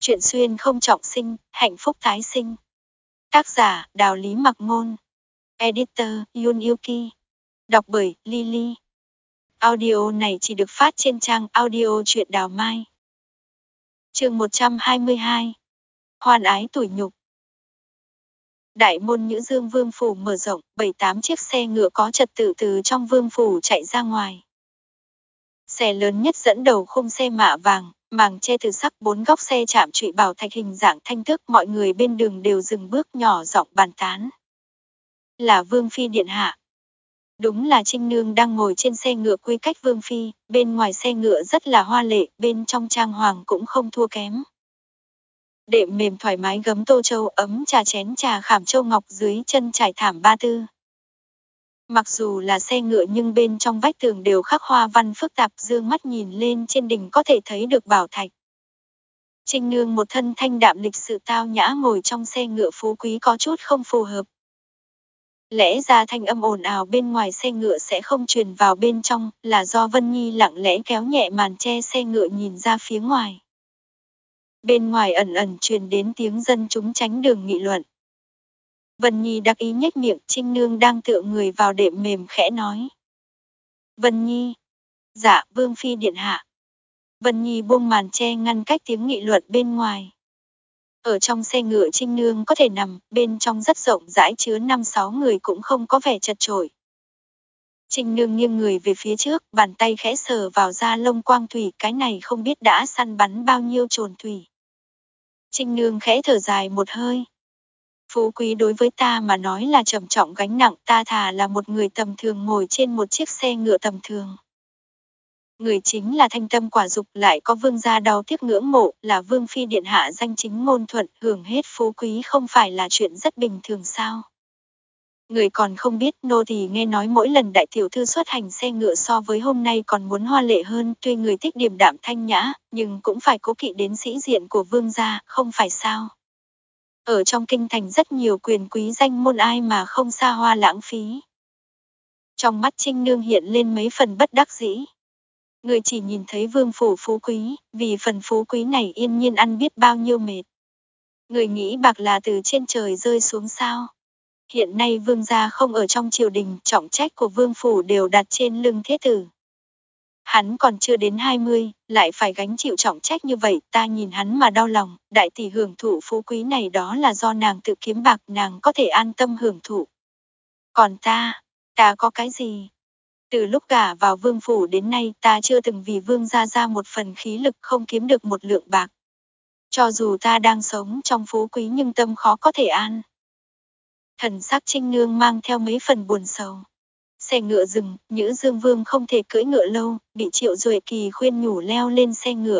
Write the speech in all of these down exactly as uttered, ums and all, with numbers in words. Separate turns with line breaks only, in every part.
Chuyện xuyên không trọng sinh, hạnh phúc tái sinh. Tác giả Đào Lý Mặc Ngôn. Editor Yun Yuki. Đọc bởi Lily. Audio này chỉ được phát trên trang audio truyện Đào Mai. Chương một trăm hai mươi hai. Hoan ái tủi nhục. Đại môn Nhữ Dương Vương phủ mở rộng, bảy tám chiếc xe ngựa có trật tự từ trong vương phủ chạy ra ngoài. Xe lớn nhất dẫn đầu khung xe mạ vàng, màng che từ sắc, bốn góc xe chạm trụy bảo thạch hình dạng thanh thước, mọi người bên đường đều dừng bước nhỏ giọng bàn tán. Là Vương phi điện hạ. Đúng là Trinh Nương đang ngồi trên xe ngựa quy cách Vương phi, bên ngoài xe ngựa rất là hoa lệ, bên trong trang hoàng cũng không thua kém. Đệm mềm thoải mái gấm tô châu, ấm trà chén trà khảm châu ngọc, dưới chân trải thảm ba tư. Mặc dù là xe ngựa nhưng bên trong vách tường đều khắc hoa văn phức tạp, dương mắt nhìn lên trên đỉnh có thể thấy được bảo thạch. Trinh Nương một thân thanh đạm lịch sự tao nhã ngồi trong xe ngựa phú quý có chút không phù hợp. Lẽ ra thanh âm ồn ào bên ngoài xe ngựa sẽ không truyền vào bên trong, là do Vân Nhi lặng lẽ kéo nhẹ màn che xe ngựa nhìn ra phía ngoài. Bên ngoài ẩn ẩn truyền đến tiếng dân chúng tránh đường nghị luận. Vân Nhi đắc ý nhếch miệng, Trinh Nương đang tựa người vào đệm mềm khẽ nói. Vân Nhi. Dạ, Vương phi điện hạ. Vân Nhi buông màn che ngăn cách tiếng nghị luận bên ngoài. Ở trong xe ngựa Trinh Nương có thể nằm, bên trong rất rộng rãi chứa năm sáu người cũng không có vẻ chật chội. Trinh Nương nghiêng người về phía trước, bàn tay khẽ sờ vào da lông quang thủy, cái này không biết đã săn bắn bao nhiêu trồn thủy. Trinh Nương khẽ thở dài một hơi. Phú quý đối với ta mà nói là trầm trọng gánh nặng, ta thà là một người tầm thường ngồi trên một chiếc xe ngựa tầm thường. Người chính là thanh tâm quả dục, lại có vương gia đau tiếc ngưỡng mộ, là Vương phi điện hạ danh chính ngôn thuận, hưởng hết phú quý không phải là chuyện rất bình thường sao? Người còn không biết, nô tỳ nghe nói mỗi lần đại tiểu thư xuất hành xe ngựa so với hôm nay còn muốn hoa lệ hơn, tuy người thích điềm đạm thanh nhã, nhưng cũng phải cố kỵ đến sĩ diện của vương gia, không phải sao? Ở trong kinh thành rất nhiều quyền quý danh môn, ai mà không xa hoa lãng phí. Trong mắt Trinh Nương hiện lên mấy phần bất đắc dĩ. Người chỉ nhìn thấy vương phủ phú quý, vì phần phú quý này yên nhiên ăn biết bao nhiêu mệt. Người nghĩ bạc là từ trên trời rơi xuống sao? Hiện nay vương gia không ở trong triều đình, trọng trách của vương phủ đều đặt trên lưng thế tử. Hắn còn chưa đến hai mươi, lại phải gánh chịu trọng trách như vậy, ta nhìn hắn mà đau lòng, đại tỷ hưởng thụ phú quý này đó là do nàng tự kiếm bạc, nàng có thể an tâm hưởng thụ. Còn ta, ta có cái gì? Từ lúc gả vào vương phủ đến nay ta chưa từng vì vương gia ra một phần khí lực, không kiếm được một lượng bạc. Cho dù ta đang sống trong phú quý nhưng tâm khó có thể an. Thần sắc Trinh Nương mang theo mấy phần buồn sầu. Xe ngựa dừng, Nhữ Dương Vương không thể cưỡi ngựa lâu, bị Triệu Duệ Kỳ khuyên nhủ leo lên xe ngựa.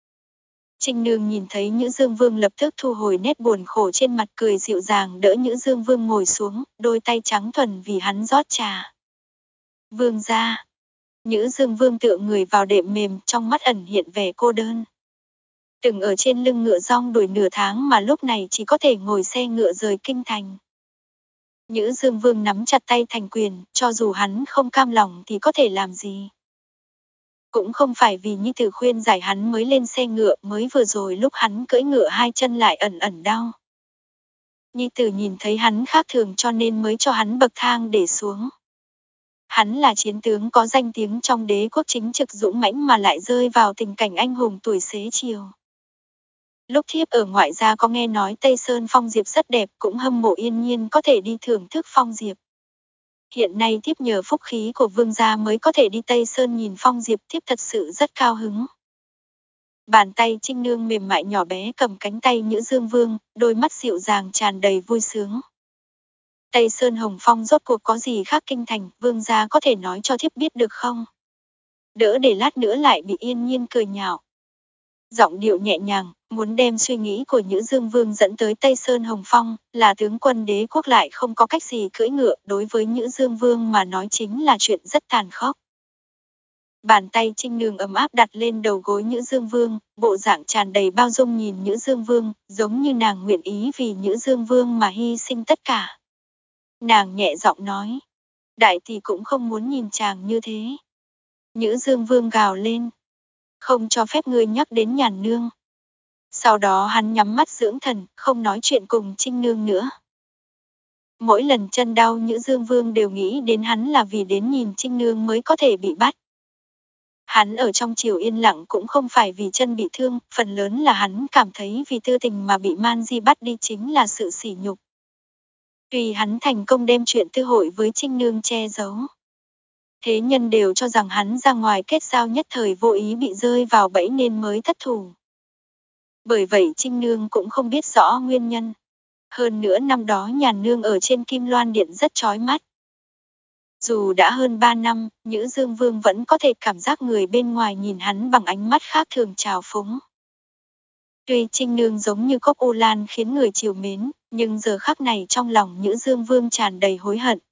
Trinh Nương nhìn thấy Nhữ Dương Vương lập tức thu hồi nét buồn khổ trên mặt, cười dịu dàng đỡ Nhữ Dương Vương ngồi xuống, đôi tay trắng thuần vì hắn rót trà. Vương gia. Nhữ Dương Vương tựa người vào đệm mềm, trong mắt ẩn hiện vẻ cô đơn. Từng ở trên lưng ngựa rong đuổi nửa tháng mà lúc này chỉ có thể ngồi xe ngựa rời kinh thành. Nhữ Dương Vương nắm chặt tay thành quyền, cho dù hắn không cam lòng thì có thể làm gì. Cũng không phải vì Nhi tử khuyên giải hắn mới lên xe ngựa, mới vừa rồi lúc hắn cưỡi ngựa hai chân lại ẩn ẩn đau. Nhi tử nhìn thấy hắn khác thường cho nên mới cho hắn bậc thang để xuống. Hắn là chiến tướng có danh tiếng trong đế quốc, chính trực dũng mãnh mà lại rơi vào tình cảnh anh hùng tuổi xế chiều. Lúc thiếp ở ngoại gia có nghe nói Tây Sơn phong diệp rất đẹp, cũng hâm mộ yên nhiên có thể đi thưởng thức phong diệp. Hiện nay thiếp nhờ phúc khí của vương gia mới có thể đi Tây Sơn nhìn phong diệp, thiếp thật sự rất cao hứng. Bàn tay Trinh Nương mềm mại nhỏ bé cầm cánh tay Nhữ Dương Vương, đôi mắt dịu dàng tràn đầy vui sướng. Tây Sơn Hồng Phong rốt cuộc có gì khác kinh thành, vương gia có thể nói cho thiếp biết được không? Đỡ để lát nữa lại bị yên nhiên cười nhạo. Giọng điệu nhẹ nhàng, muốn đem suy nghĩ của Nhữ Dương Vương dẫn tới Tây Sơn Hồng Phong, là tướng quân đế quốc lại không có cách gì cưỡi ngựa, đối với Nhữ Dương Vương mà nói chính là chuyện rất tàn khốc. Bàn tay Trinh Nương ấm áp đặt lên đầu gối Nhữ Dương Vương, bộ dạng tràn đầy bao dung nhìn Nhữ Dương Vương, giống như nàng nguyện ý vì Nhữ Dương Vương mà hy sinh tất cả. Nàng nhẹ giọng nói, đại tỷ cũng không muốn nhìn chàng như thế. Nhữ Dương Vương gào lên, không cho phép ngươi nhắc đến Nhàn nương. Sau đó hắn nhắm mắt dưỡng thần, không nói chuyện cùng Trinh Nương nữa. Mỗi lần chân đau Nhữ Dương Vương đều nghĩ đến hắn là vì đến nhìn Trinh Nương mới có thể bị bắt. Hắn ở trong triều yên lặng cũng không phải vì chân bị thương, phần lớn là hắn cảm thấy vì tư tình mà bị Man Di bắt đi chính là sự sỉ nhục. Tuy hắn thành công đem chuyện tư hội với Trinh Nương che giấu. Thế nhân đều cho rằng hắn ra ngoài kết giao nhất thời vô ý bị rơi vào bẫy nên mới thất thủ. Bởi vậy Trinh Nương cũng không biết rõ nguyên nhân. Hơn nữa năm đó Nhàn Nương ở trên Kim Loan Điện rất chói mắt. Dù đã hơn ba năm, Nhữ Dương Vương vẫn có thể cảm giác người bên ngoài nhìn hắn bằng ánh mắt khác thường trào phúng. Tuy Trinh Nương giống như cốc ô lan khiến người chiều mến, nhưng giờ khắc này trong lòng Nhữ Dương Vương tràn đầy hối hận.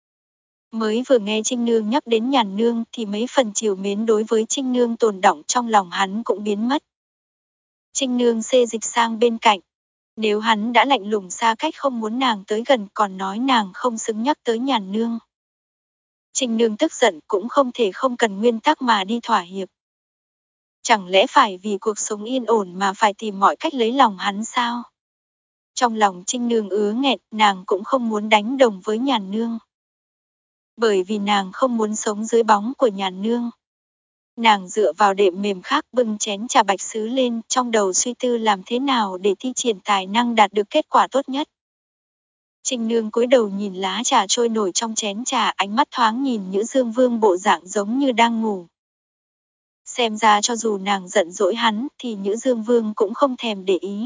Mới vừa nghe Trinh Nương nhắc đến Nhàn Nương thì mấy phần chiều mến đối với Trinh Nương tồn đọng trong lòng hắn cũng biến mất. Trinh Nương xê dịch sang bên cạnh. Nếu hắn đã lạnh lùng xa cách không muốn nàng tới gần còn nói nàng không xứng nhắc tới Nhàn Nương. Trinh Nương tức giận cũng không thể không cần nguyên tắc mà đi thỏa hiệp. Chẳng lẽ phải vì cuộc sống yên ổn mà phải tìm mọi cách lấy lòng hắn sao? Trong lòng Trinh Nương ứa nghẹt, nàng cũng không muốn đánh đồng với Nhàn Nương. Bởi vì nàng không muốn sống dưới bóng của Nhàn Nương. Nàng dựa vào đệm mềm khác bưng chén trà bạch sứ lên, trong đầu suy tư làm thế nào để thi triển tài năng đạt được kết quả tốt nhất. Trinh Nương cúi đầu nhìn lá trà trôi nổi trong chén trà, ánh mắt thoáng nhìn Nhữ Dương Vương bộ dạng giống như đang ngủ. Xem ra cho dù nàng giận dỗi hắn thì Nhữ Dương Vương cũng không thèm để ý.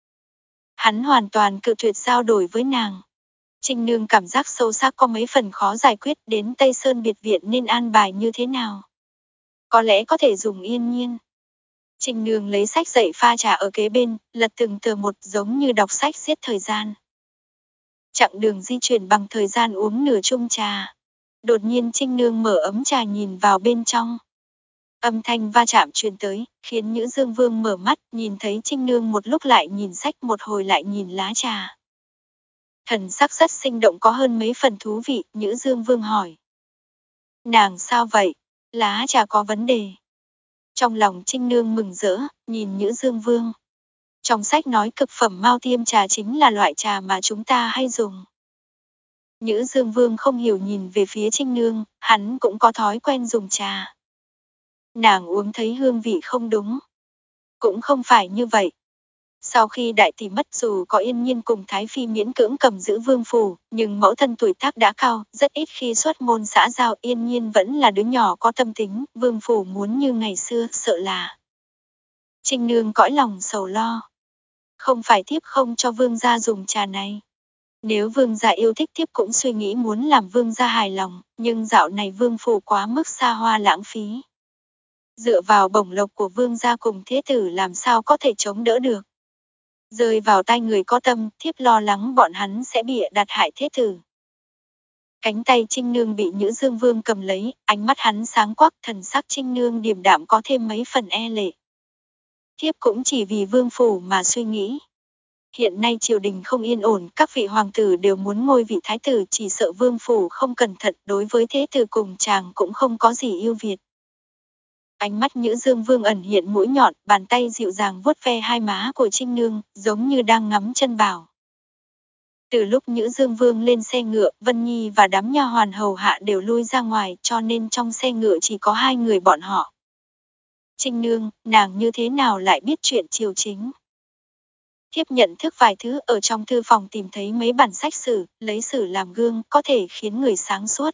Hắn hoàn toàn cự tuyệt giao đổi với nàng. Trinh Nương cảm giác sâu sắc có mấy phần khó giải quyết, đến Tây Sơn biệt viện nên an bài như thế nào. Có lẽ có thể dùng Yên Nhiên. Trinh Nương lấy sách dậy pha trà ở kế bên, lật từng tờ một giống như đọc sách giết thời gian. Chặng đường di chuyển bằng thời gian uống nửa chung trà. Đột nhiên Trinh Nương mở ấm trà nhìn vào bên trong. Âm thanh va chạm truyền tới, khiến Nhữ Dương Vương mở mắt, nhìn thấy Trinh Nương một lúc lại nhìn sách một hồi lại nhìn lá trà. Thần sắc rất sinh động có hơn mấy phần thú vị, Nhữ Dương Vương hỏi. Nàng sao vậy? Lá trà có vấn đề. Trong lòng Trinh Nương mừng rỡ, nhìn Nhữ Dương Vương. Trong sách nói cực phẩm Mao Tiêm trà chính là loại trà mà chúng ta hay dùng. Nhữ Dương Vương không hiểu nhìn về phía Trinh Nương, hắn cũng có thói quen dùng trà. Nàng uống thấy hương vị không đúng. Cũng không phải như vậy. Sau khi đại tỷ mất dù có Yên Nhiên cùng Thái Phi miễn cưỡng cầm giữ vương phủ, nhưng mẫu thân tuổi tác đã cao, rất ít khi xuất môn xã giao. Yên Nhiên vẫn là đứa nhỏ có tâm tính, vương phủ muốn như ngày xưa, sợ là. Trinh Nương cõi lòng sầu lo. Không phải thiếp không cho vương gia dùng trà này. Nếu vương gia yêu thích thiếp cũng suy nghĩ muốn làm vương gia hài lòng, nhưng dạo này vương phủ quá mức xa hoa lãng phí. Dựa vào bổng lộc của vương gia cùng thế tử làm sao có thể chống đỡ được. Rơi vào tay người có tâm, thiếp lo lắng bọn hắn sẽ bị đặt hại thế tử. Cánh tay Trinh Nương bị Nhữ Dương Vương cầm lấy, ánh mắt hắn sáng quắc, thần sắc Trinh Nương điềm đạm có thêm mấy phần e lệ. Thiếp cũng chỉ vì vương phủ mà suy nghĩ. Hiện nay triều đình không yên ổn, các vị hoàng tử đều muốn ngôi vị thái tử, chỉ sợ vương phủ không cẩn thận, đối với thế tử cùng chàng cũng không có gì ưu việt. Ánh mắt Nhữ Dương Vương ẩn hiện mũi nhọn, bàn tay dịu dàng vuốt ve hai má của Trinh Nương, giống như đang ngắm chân bảo. Từ lúc Nhữ Dương Vương lên xe ngựa, Vân Nhi và đám nha hoàn hầu hạ đều lui ra ngoài, cho nên trong xe ngựa chỉ có hai người bọn họ. Trinh Nương, nàng như thế nào lại biết chuyện triều chính? Thiếp nhận thức vài thứ, ở trong thư phòng tìm thấy mấy bản sách sử, lấy sử làm gương, có thể khiến người sáng suốt.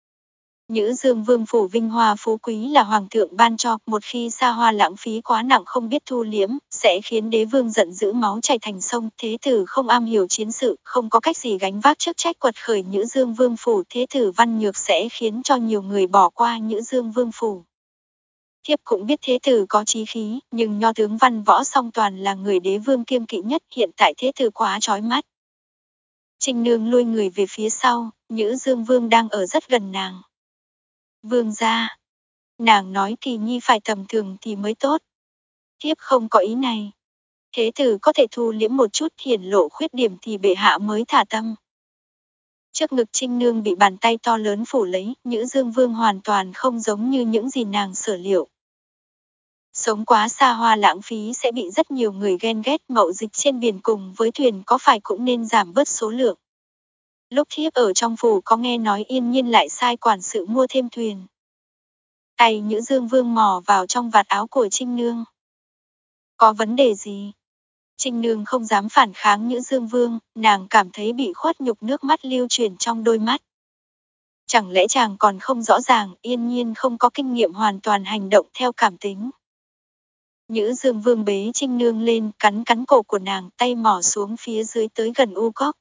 Nhữ Dương Vương phủ vinh hoa phú quý là hoàng thượng ban cho, một khi xa hoa lãng phí quá nặng không biết thu liếm, sẽ khiến đế vương giận dữ máu chảy thành sông. Thế tử không am hiểu chiến sự, không có cách gì gánh vác chức trách quật khởi Nhữ Dương Vương phủ. Thế tử văn nhược sẽ khiến cho nhiều người bỏ qua Nhữ Dương Vương phủ. Thiếp cũng biết thế tử có chí khí, nhưng nho tướng văn võ song toàn là người đế vương kiêng kỵ nhất, hiện tại thế tử quá chói mắt. Trinh Nương lui người về phía sau, Nhữ Dương Vương đang ở rất gần nàng. Vương gia, nàng nói Kỳ Nhi phải tầm thường thì mới tốt. Thiếp không có ý này. Thế tử có thể thu liễm một chút, hiển lộ khuyết điểm thì bệ hạ mới thả tâm. Trước ngực Trinh Nương bị bàn tay to lớn phủ lấy, Nhữ Dương Vương hoàn toàn không giống như những gì nàng sở liệu. Sống quá xa hoa lãng phí sẽ bị rất nhiều người ghen ghét, mậu dịch trên biển cùng với thuyền có phải cũng nên giảm bớt số lượng. Lúc thiếp ở trong phủ có nghe nói Yên Nhiên lại sai quản sự mua thêm thuyền. Tay Nhữ Dương Vương mò vào trong vạt áo của Trinh Nương. Có vấn đề gì? Trinh Nương không dám phản kháng Nhữ Dương Vương, nàng cảm thấy bị khuất nhục, nước mắt lưu chuyển trong đôi mắt. Chẳng lẽ chàng còn không rõ ràng Yên Nhiên không có kinh nghiệm hoàn toàn hành động theo cảm tính. Nhữ Dương Vương bế Trinh Nương lên, cắn cắn cổ của nàng, tay mò xuống phía dưới tới gần u cốc.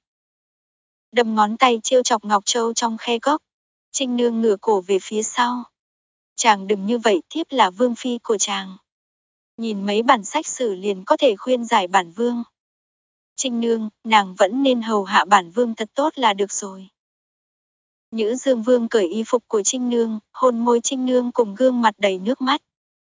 Đâm ngón tay trêu chọc Ngọc Châu trong khe cốc. Trinh Nương ngửa cổ về phía sau. Chàng đừng như vậy, thiếp là vương phi của chàng. Nhìn mấy bản sách sử liền có thể khuyên giải bản vương. Trinh Nương, nàng vẫn nên hầu hạ bản vương thật tốt là được rồi. Nhữ Dương Vương cởi y phục của Trinh Nương, hôn môi Trinh Nương cùng gương mặt đầy nước mắt.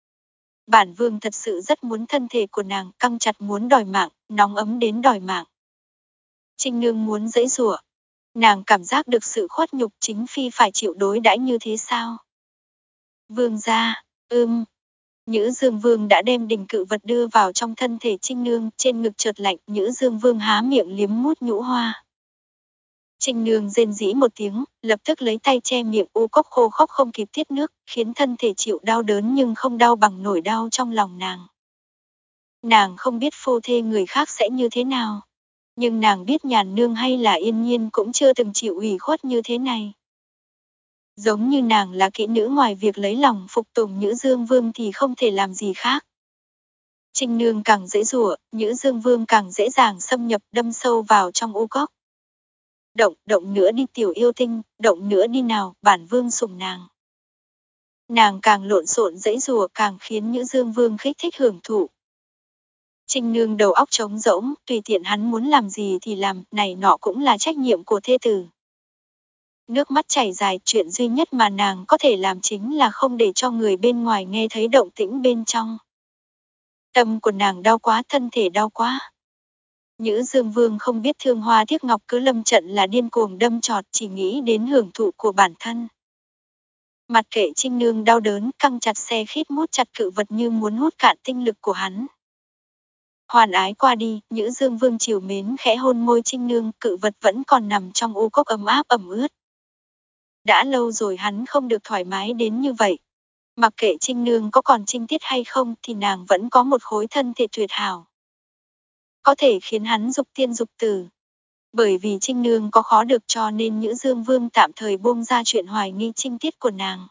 Bản vương thật sự rất muốn thân thể của nàng, căng chặt muốn đòi mạng, nóng ấm đến đòi mạng. Trinh Nương muốn giãy giụa. Nàng cảm giác được sự khuất nhục, chính phi phải chịu đối đãi như thế sao? Vương gia, ưm. Nhữ Dương Vương đã đem đình cự vật đưa vào trong thân thể Trinh Nương, trên ngực chợt lạnh, Nhữ Dương Vương há miệng liếm mút nhũ hoa. Trinh Nương rên rỉ một tiếng, lập tức lấy tay che miệng, u cốc khô khốc không kịp tiết nước, khiến thân thể chịu đau đớn nhưng không đau bằng nỗi đau trong lòng nàng. Nàng không biết phu thê người khác sẽ như thế nào, nhưng nàng biết Nhàn Nương hay là Yên Nhiên cũng chưa từng chịu ủy khuất như thế này. Giống như nàng là kỹ nữ, ngoài việc lấy lòng phục tùng Nhữ Dương Vương thì không thể làm gì khác. Trinh Nương càng dễ dụa, Nhữ Dương Vương càng dễ dàng xâm nhập, đâm sâu vào trong u cốc. Động, động nữa đi tiểu yêu tinh, động nữa đi nào, bản vương sủng nàng. Nàng càng lộn xộn dãy rùa càng khiến Nhữ Dương Vương kích thích hưởng thụ. Trinh Nương đầu óc trống rỗng, tùy tiện hắn muốn làm gì thì làm, này nọ cũng là trách nhiệm của thê tử. Nước mắt chảy dài, chuyện duy nhất mà nàng có thể làm chính là không để cho người bên ngoài nghe thấy động tĩnh bên trong. Tâm của nàng đau quá, thân thể đau quá. Nhữ Dương Vương không biết Thương Hoa Tiếc Ngọc cứ lâm trận là điên cuồng đâm chọt, chỉ nghĩ đến hưởng thụ của bản thân. Mặt kệ Trinh Nương đau đớn, căng chặt xe khít mút chặt cự vật như muốn hút cạn tinh lực của hắn. Hoàn ái qua đi, Nhữ Dương Vương chiều mến khẽ hôn môi Trinh Nương, cự vật vẫn còn nằm trong u cốc ấm áp ẩm ướt. Đã lâu rồi hắn không được thoải mái đến như vậy. Mặc kệ Trinh Nương có còn trinh tiết hay không thì nàng vẫn có một khối thân thể tuyệt hảo. Có thể khiến hắn dục tiên dục tử. Bởi vì Trinh Nương có khó được cho nên Nhữ Dương Vương tạm thời buông ra chuyện hoài nghi trinh tiết của nàng.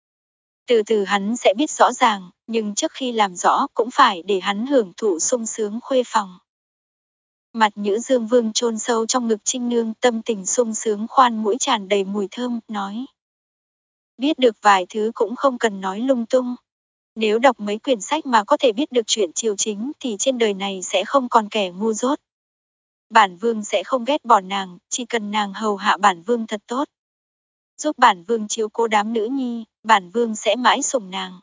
Từ từ hắn sẽ biết rõ ràng, nhưng trước khi làm rõ cũng phải để hắn hưởng thụ sung sướng khuê phòng. Mặt Nhữ Dương Vương chôn sâu trong ngực Trinh Nương, tâm tình sung sướng, khoan mũi tràn đầy mùi thơm, nói. Biết được vài thứ cũng không cần nói lung tung. Nếu đọc mấy quyển sách mà có thể biết được chuyện triều chính thì trên đời này sẽ không còn kẻ ngu dốt. Bản vương sẽ không ghét bỏ nàng, chỉ cần nàng hầu hạ bản vương thật tốt. Giúp bản vương chiếu cố đám nữ nhi, bản vương sẽ mãi sủng nàng.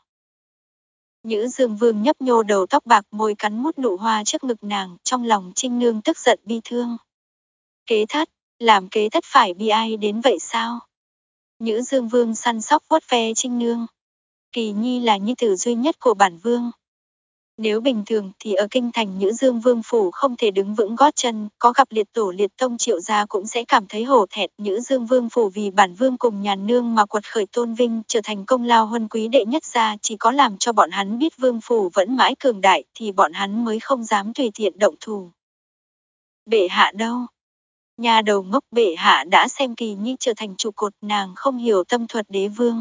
Nhữ Dương Vương nhấp nhô đầu tóc bạc, môi cắn mút nụ hoa trước ngực nàng, trong lòng Trinh Nương tức giận bi thương. Kế thất, làm kế thất phải bi ai đến vậy sao? Nhữ Dương Vương săn sóc vuốt ve Trinh Nương. Kỳ nhi là nhi tử duy nhất của bản vương. Nếu bình thường thì ở kinh thành Nhữ Dương Vương phủ không thể đứng vững gót chân, có gặp liệt tổ liệt tông Triệu gia cũng sẽ cảm thấy hổ thẹn. Nhữ Dương Vương phủ vì bản vương cùng Nhàn Nương mà quật khởi tôn vinh, trở thành công lao huân quý đệ nhất gia, chỉ có làm cho bọn hắn biết vương phủ vẫn mãi cường đại thì bọn hắn mới không dám tùy tiện động thủ. Bệ hạ đâu? Nhà đầu ngốc, bệ hạ đã xem Kỳ nhi trở thành trụ cột, nàng không hiểu tâm thuật đế vương.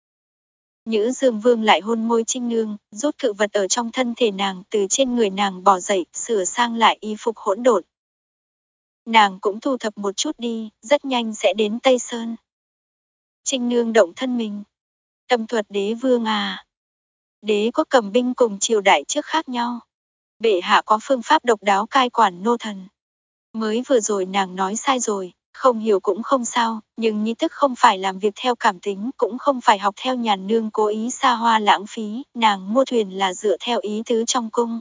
Nhữ Dương Vương lại hôn môi Trinh Nương, rút cự vật ở trong thân thể nàng, từ trên người nàng bỏ dậy, sửa sang lại y phục hỗn độn. Nàng cũng thu thập một chút đi, rất nhanh sẽ đến Tây Sơn. Trinh Nương động thân mình. Tâm thuật đế vương à? Đế quốc cầm binh cùng triều đại trước khác nhau. Bệ hạ có phương pháp độc đáo cai quản nô thần. Mới vừa rồi nàng nói sai rồi. Không hiểu cũng không sao, nhưng nhi tức không phải làm việc theo cảm tính, cũng không phải học theo Nhàn Nương cố ý xa hoa lãng phí, nàng mua thuyền là dựa theo ý tứ trong cung.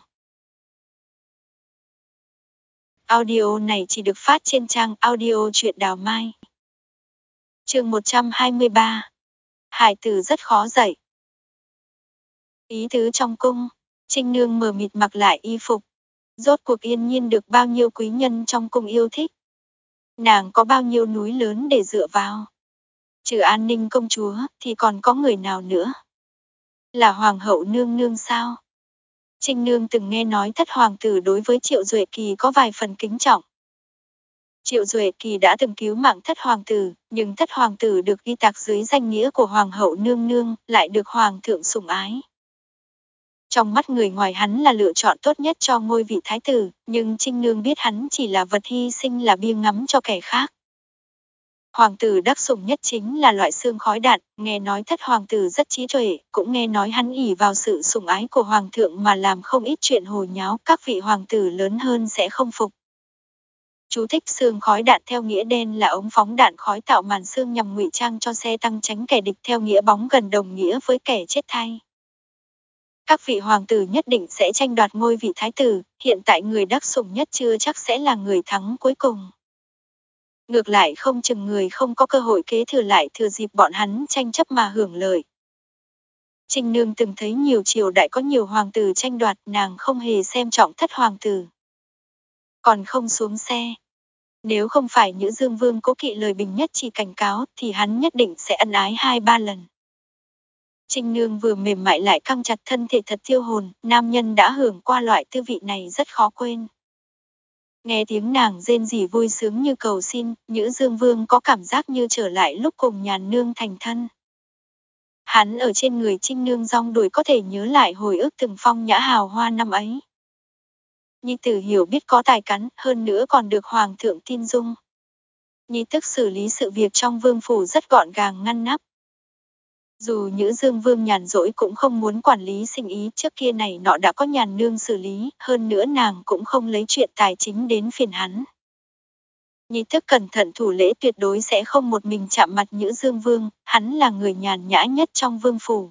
Audio này chỉ được phát trên trang audio truyện Đào Mai. Chương một trăm hai mươi ba. Hải tử rất khó dạy. Ý tứ trong cung, Trinh Nương mờ mịt mặc lại y phục. Rốt cuộc Yên Nhiên được bao nhiêu quý nhân trong cung yêu thích. Nàng có bao nhiêu núi lớn để dựa vào. Trừ An Ninh công chúa thì còn có người nào nữa. Là hoàng hậu nương nương sao? Trinh Nương từng nghe nói thất hoàng tử đối với Triệu Duệ Kỳ có vài phần kính trọng. Triệu Duệ Kỳ đã từng cứu mạng thất hoàng tử, nhưng thất hoàng tử được ghi tạc dưới danh nghĩa của hoàng hậu nương nương, lại được hoàng thượng sủng ái. Trong mắt người ngoài hắn là lựa chọn tốt nhất cho ngôi vị thái tử, nhưng Trinh Nương biết hắn chỉ là vật hy sinh, là bia ngắm cho kẻ khác. Hoàng tử đắc sủng nhất chính là loại xương khói đạn, nghe nói thất hoàng tử rất trí tuệ, cũng nghe nói hắn ỷ vào sự sủng ái của hoàng thượng mà làm không ít chuyện hồ nháo, các vị hoàng tử lớn hơn sẽ không phục. Chú thích: xương khói đạn theo nghĩa đen là ống phóng đạn khói tạo màn xương nhằm ngụy trang cho xe tăng tránh kẻ địch, theo nghĩa bóng gần đồng nghĩa với kẻ chết thay. Các vị hoàng tử nhất định sẽ tranh đoạt ngôi vị thái tử, hiện tại người đắc sủng nhất chưa chắc sẽ là người thắng cuối cùng. Ngược lại không chừng người không có cơ hội kế thừa lại thừa dịp bọn hắn tranh chấp mà hưởng lợi. Trinh Nương từng thấy nhiều triều đại có nhiều hoàng tử tranh đoạt, nàng không hề xem trọng thất hoàng tử. Còn không xuống xe. Nếu không phải Nhữ Dương Vương cố kỵ lời Bình Nhất Chỉ cảnh cáo thì hắn nhất định sẽ ân ái hai ba lần. Trinh Nương vừa mềm mại lại căng chặt thân thể thật tiêu hồn, nam nhân đã hưởng qua loại tư vị này rất khó quên. Nghe tiếng nàng rên rỉ vui sướng như cầu xin, Nhữ Dương Vương có cảm giác như trở lại lúc cùng Nhàn Nương thành thân. Hắn ở trên người Trinh Nương dong đuổi có thể nhớ lại hồi ức từng phong nhã hào hoa năm ấy. Nhi tử hiểu biết có tài cán, hơn nữa còn được hoàng thượng tin dung. Nhi tức xử lý sự việc trong vương phủ rất gọn gàng ngăn nắp. Dù Nhữ Dương Vương nhàn rỗi cũng không muốn quản lý sinh ý, trước kia này nọ đã có Nhàn Nương xử lý, hơn nữa nàng cũng không lấy chuyện tài chính đến phiền hắn. Nhi thức cẩn thận thủ lễ, tuyệt đối sẽ không một mình chạm mặt Nhữ Dương Vương, hắn là người nhàn nhã nhất trong vương phủ.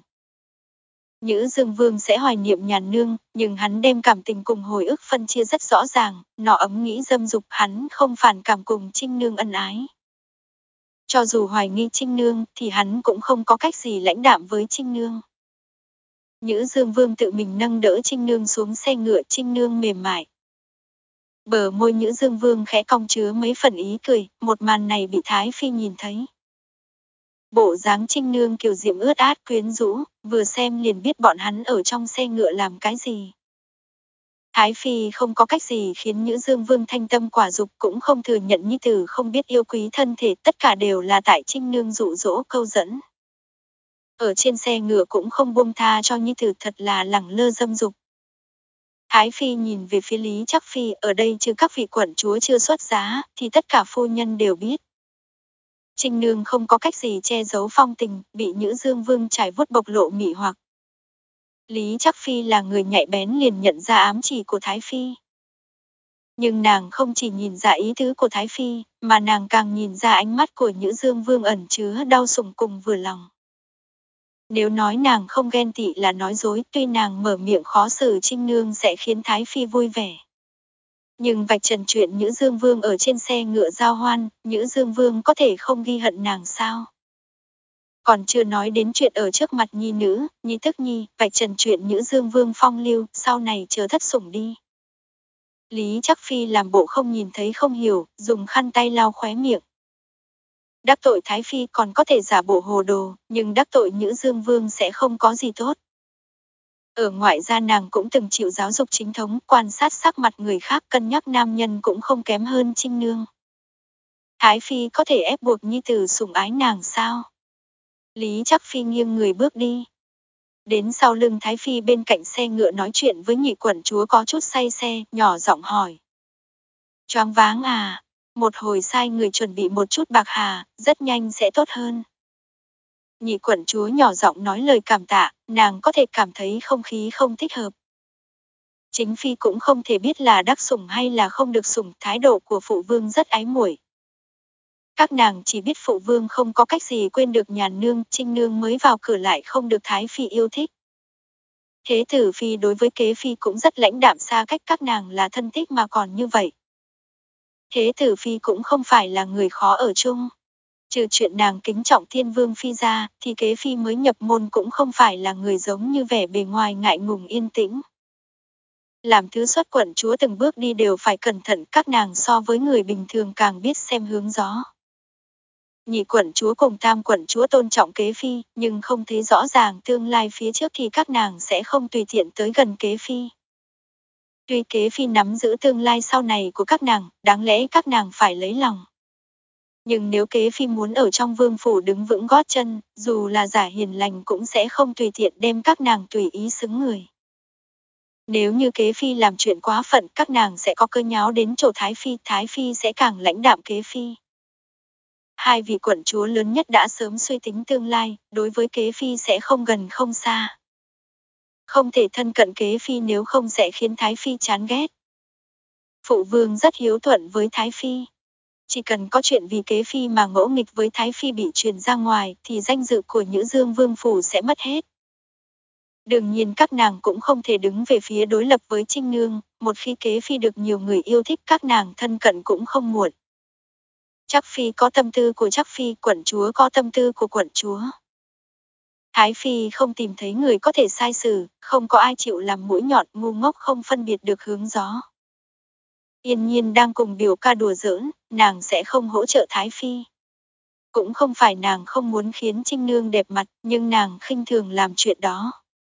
Nhữ Dương Vương sẽ hoài niệm Nhàn Nương, nhưng hắn đem cảm tình cùng hồi ức phân chia rất rõ ràng, nọ ấm nghĩ dâm dục, hắn không phản cảm cùng Trinh Nương ân ái. Cho dù hoài nghi Trinh Nương thì hắn cũng không có cách gì lãnh đạm với Trinh Nương. Nhữ Dương Vương tự mình nâng đỡ Trinh Nương xuống xe ngựa, Trinh Nương mềm mại. Bờ môi Nhữ Dương Vương khẽ cong chứa mấy phần ý cười, một màn này bị Thái Phi nhìn thấy. Bộ dáng Trinh Nương kiều diễm ướt át quyến rũ, vừa xem liền biết bọn hắn ở trong xe ngựa làm cái gì. Thái Phi không có cách gì khiến Nhữ Dương Vương thanh tâm quả dục, cũng không thừa nhận nhi tử không biết yêu quý thân thể, tất cả đều là tại Trinh Nương dụ dỗ câu dẫn. Ở trên xe ngựa cũng không buông tha cho nhi tử, thật là lẳng lơ dâm dục. Thái Phi nhìn về phía Lý Trắc Phi, ở đây trừ các vị quận chúa chưa xuất giá, thì tất cả phu nhân đều biết. Trinh Nương không có cách gì che giấu phong tình, bị Nhữ Dương Vương trải vuốt bộc lộ mị hoặc. Lý Trắc Phi là người nhạy bén, liền nhận ra ám chỉ của Thái Phi. Nhưng nàng không chỉ nhìn ra ý tứ của Thái Phi, mà nàng càng nhìn ra ánh mắt của Nhữ Dương Vương ẩn chứa đau sủng cùng vừa lòng. Nếu nói nàng không ghen tị là nói dối, tuy nàng mở miệng khó xử Trinh Nương sẽ khiến Thái Phi vui vẻ. Nhưng vạch trần chuyện Nhữ Dương Vương ở trên xe ngựa giao hoan, Nhữ Dương Vương có thể không ghi hận nàng sao? Còn chưa nói đến chuyện ở trước mặt nhi nữ, nhi tức nhi, vạch trần chuyện Nhữ Dương Vương phong lưu, sau này chờ thất sủng đi. Lý Trắc Phi làm bộ không nhìn thấy không hiểu, dùng khăn tay lau khóe miệng. Đắc tội Thái Phi còn có thể giả bộ hồ đồ, nhưng đắc tội Nhữ Dương Vương sẽ không có gì tốt. Ở ngoại gia nàng cũng từng chịu giáo dục chính thống, quan sát sắc mặt người khác, cân nhắc nam nhân cũng không kém hơn Trinh Nương. Thái Phi có thể ép buộc nhi tử sủng ái nàng sao? Lý Trắc Phi nghiêng người bước đi. Đến sau lưng Thái Phi bên cạnh xe ngựa nói chuyện với nhị quận chúa có chút say xe, nhỏ giọng hỏi. Choáng váng à, một hồi sai người chuẩn bị một chút bạc hà, rất nhanh sẽ tốt hơn. Nhị quận chúa nhỏ giọng nói lời cảm tạ, nàng có thể cảm thấy không khí không thích hợp. Chính phi cũng không thể biết là đắc sủng hay là không được sủng, thái độ của phụ vương rất ái muội. Các nàng chỉ biết phụ vương không có cách gì quên được Nhàn Nương, Trinh Nương mới vào cửa lại không được Thái Phi yêu thích. Thế tử phi đối với kế phi cũng rất lãnh đạm, xa cách các nàng là thân thích mà còn như vậy. Thế tử phi cũng không phải là người khó ở chung. Trừ chuyện nàng kính trọng Thiên Vương phi ra, thì kế phi mới nhập môn cũng không phải là người giống như vẻ bề ngoài ngại ngùng yên tĩnh. Làm thứ xuất quận chúa từng bước đi đều phải cẩn thận, các nàng so với người bình thường càng biết xem hướng gió. Nhị quận chúa cùng tam quận chúa tôn trọng kế phi, nhưng không thấy rõ ràng tương lai phía trước thì các nàng sẽ không tùy tiện tới gần kế phi. Tuy kế phi nắm giữ tương lai sau này của các nàng, đáng lẽ các nàng phải lấy lòng. Nhưng nếu kế phi muốn ở trong vương phủ đứng vững gót chân, dù là giả hiền lành cũng sẽ không tùy tiện đem các nàng tùy ý xứng người. Nếu như kế phi làm chuyện quá phận, các nàng sẽ có cơ nháo đến chỗ Thái Phi, Thái Phi sẽ càng lãnh đạm kế phi. Hai vị quận chúa lớn nhất đã sớm suy tính tương lai, đối với kế phi sẽ không gần không xa. Không thể thân cận kế phi nếu không sẽ khiến Thái Phi chán ghét. Phụ vương rất hiếu thuận với Thái Phi. Chỉ cần có chuyện vì kế phi mà ngỗ nghịch với Thái Phi bị truyền ra ngoài thì danh dự của Nhữ Dương Vương Phủ sẽ mất hết. Đương nhiên các nàng cũng không thể đứng về phía đối lập với Trinh Nương, một khi kế phi được nhiều người yêu thích các nàng thân cận cũng không muộn. Trác Phi có tâm tư của Trác Phi, quận chúa có tâm tư của quận chúa. Thái Phi không tìm thấy người có thể sai xử, không có ai chịu làm mũi nhọn, ngu ngốc không phân biệt được hướng gió. Yên Nhiên đang cùng biểu ca đùa giỡn, nàng sẽ không hỗ trợ Thái Phi. Cũng không phải nàng không muốn khiến Trinh Nương đẹp mặt, nhưng nàng khinh thường làm chuyện đó.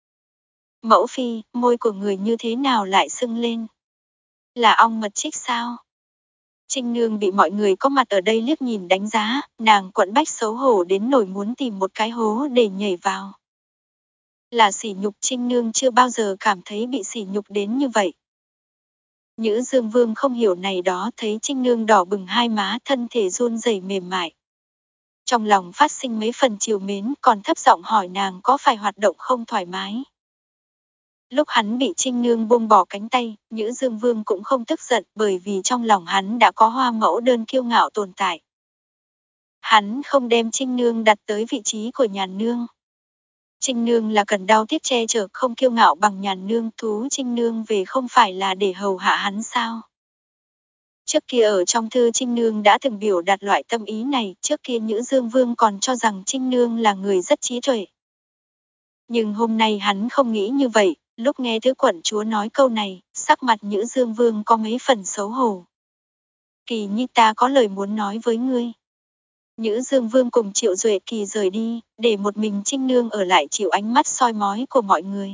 Mẫu phi, môi của người như thế nào lại sưng lên? Là ong mật chích sao? Trinh Nương bị mọi người có mặt ở đây liếc nhìn đánh giá, nàng quẫn bách xấu hổ đến nỗi muốn tìm một cái hố để nhảy vào. Là sỉ nhục, Trinh Nương chưa bao giờ cảm thấy bị sỉ nhục đến như vậy. Nhữ Dương Vương không hiểu này đó, thấy Trinh Nương đỏ bừng hai má, thân thể run rẩy mềm mại. Trong lòng phát sinh mấy phần trìu mến, còn thấp giọng hỏi nàng có phải hoạt động không thoải mái. Lúc hắn bị Trinh Nương buông bỏ cánh tay, Nhữ Dương Vương cũng không tức giận, bởi vì trong lòng hắn đã có hoa mẫu đơn kiêu ngạo tồn tại. Hắn không đem Trinh Nương đặt tới vị trí của Nhàn Nương. Trinh Nương là cần đau tiếc che chở, không kiêu ngạo bằng Nhàn Nương, thú Trinh Nương về không phải là để hầu hạ hắn sao. Trước kia ở trong thư Trinh Nương đã từng biểu đạt loại tâm ý này, trước kia Nhữ Dương Vương còn cho rằng Trinh Nương là người rất trí tuệ. Nhưng hôm nay hắn không nghĩ như vậy, lúc nghe thứ quận chúa nói câu này, sắc mặt Nhữ Dương Vương có mấy phần xấu hổ. Kỳ Nhi, ta có lời muốn nói với ngươi. Nhữ Dương Vương cùng Triệu Duệ Kỳ rời đi, để một mình Trinh Nương ở lại chịu ánh mắt soi mói của mọi người.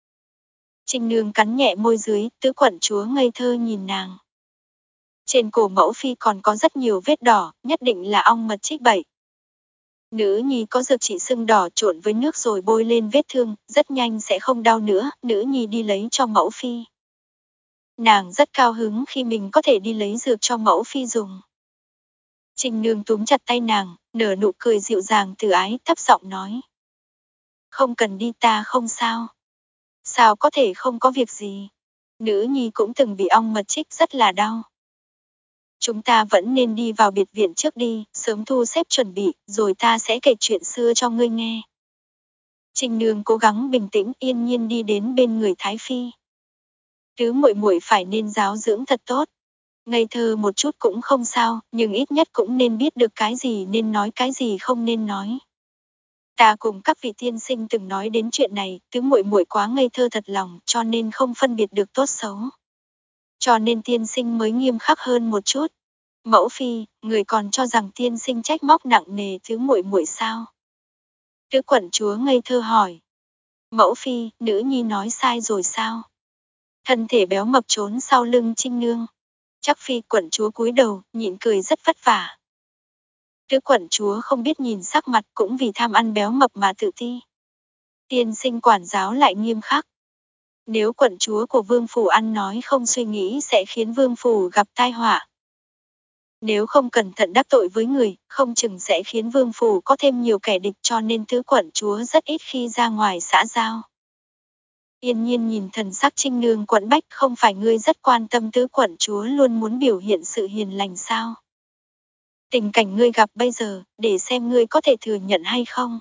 Trinh Nương cắn nhẹ môi dưới, tứ quận chúa ngây thơ nhìn nàng. Trên cổ mẫu phi còn có rất nhiều vết đỏ, nhất định là ong mật chích bậy. Nữ nhi có dược chỉ sưng đỏ trộn với nước rồi bôi lên vết thương, rất nhanh sẽ không đau nữa, nữ nhi đi lấy cho mẫu phi. Nàng rất cao hứng khi mình có thể đi lấy dược cho mẫu phi dùng. Trinh Nương túm chặt tay nàng, nở nụ cười dịu dàng từ ái, thấp giọng nói. Không cần đi, ta không sao. Sao có thể không có việc gì? Nữ nhi cũng từng bị ong mật chích rất là đau. Chúng ta vẫn nên đi vào biệt viện trước đi, sớm thu xếp chuẩn bị, rồi ta sẽ kể chuyện xưa cho ngươi nghe. Trinh Nương cố gắng bình tĩnh, yên nhiên đi đến bên người Thái Phi. Tứ muội muội phải nên giáo dưỡng thật tốt. Ngây thơ một chút cũng không sao, nhưng ít nhất cũng nên biết được cái gì nên nói, cái gì không nên nói. Ta cùng các vị tiên sinh từng nói đến chuyện này, tứ muội muội quá ngây thơ thật lòng, cho nên không phân biệt được tốt xấu. Cho nên tiên sinh mới nghiêm khắc hơn một chút. Mẫu phi, người còn cho rằng tiên sinh trách móc nặng nề tứ muội muội sao? Tứ quận chúa ngây thơ hỏi. Mẫu phi, nữ nhi nói sai rồi sao? Thân thể béo mập trốn sau lưng Trinh Nương. Trác Phi quận chúa cúi đầu, nhịn cười rất vất vả. Tứ quận chúa không biết nhìn sắc mặt, cũng vì tham ăn béo mập mà tự ti. Tiên sinh quản giáo lại nghiêm khắc. Nếu quận chúa của vương phủ ăn nói không suy nghĩ sẽ khiến vương phủ gặp tai họa. Nếu không cẩn thận đắc tội với người, không chừng sẽ khiến vương phủ có thêm nhiều kẻ địch, cho nên tứ quận chúa rất ít khi ra ngoài xã giao. Yên nhiên nhìn thần sắc Trinh Nương quẫn bách, không phải ngươi rất quan tâm tứ quận chúa luôn muốn biểu hiện sự hiền lành sao? Tình cảnh ngươi gặp bây giờ, để xem ngươi có thể thừa nhận hay không.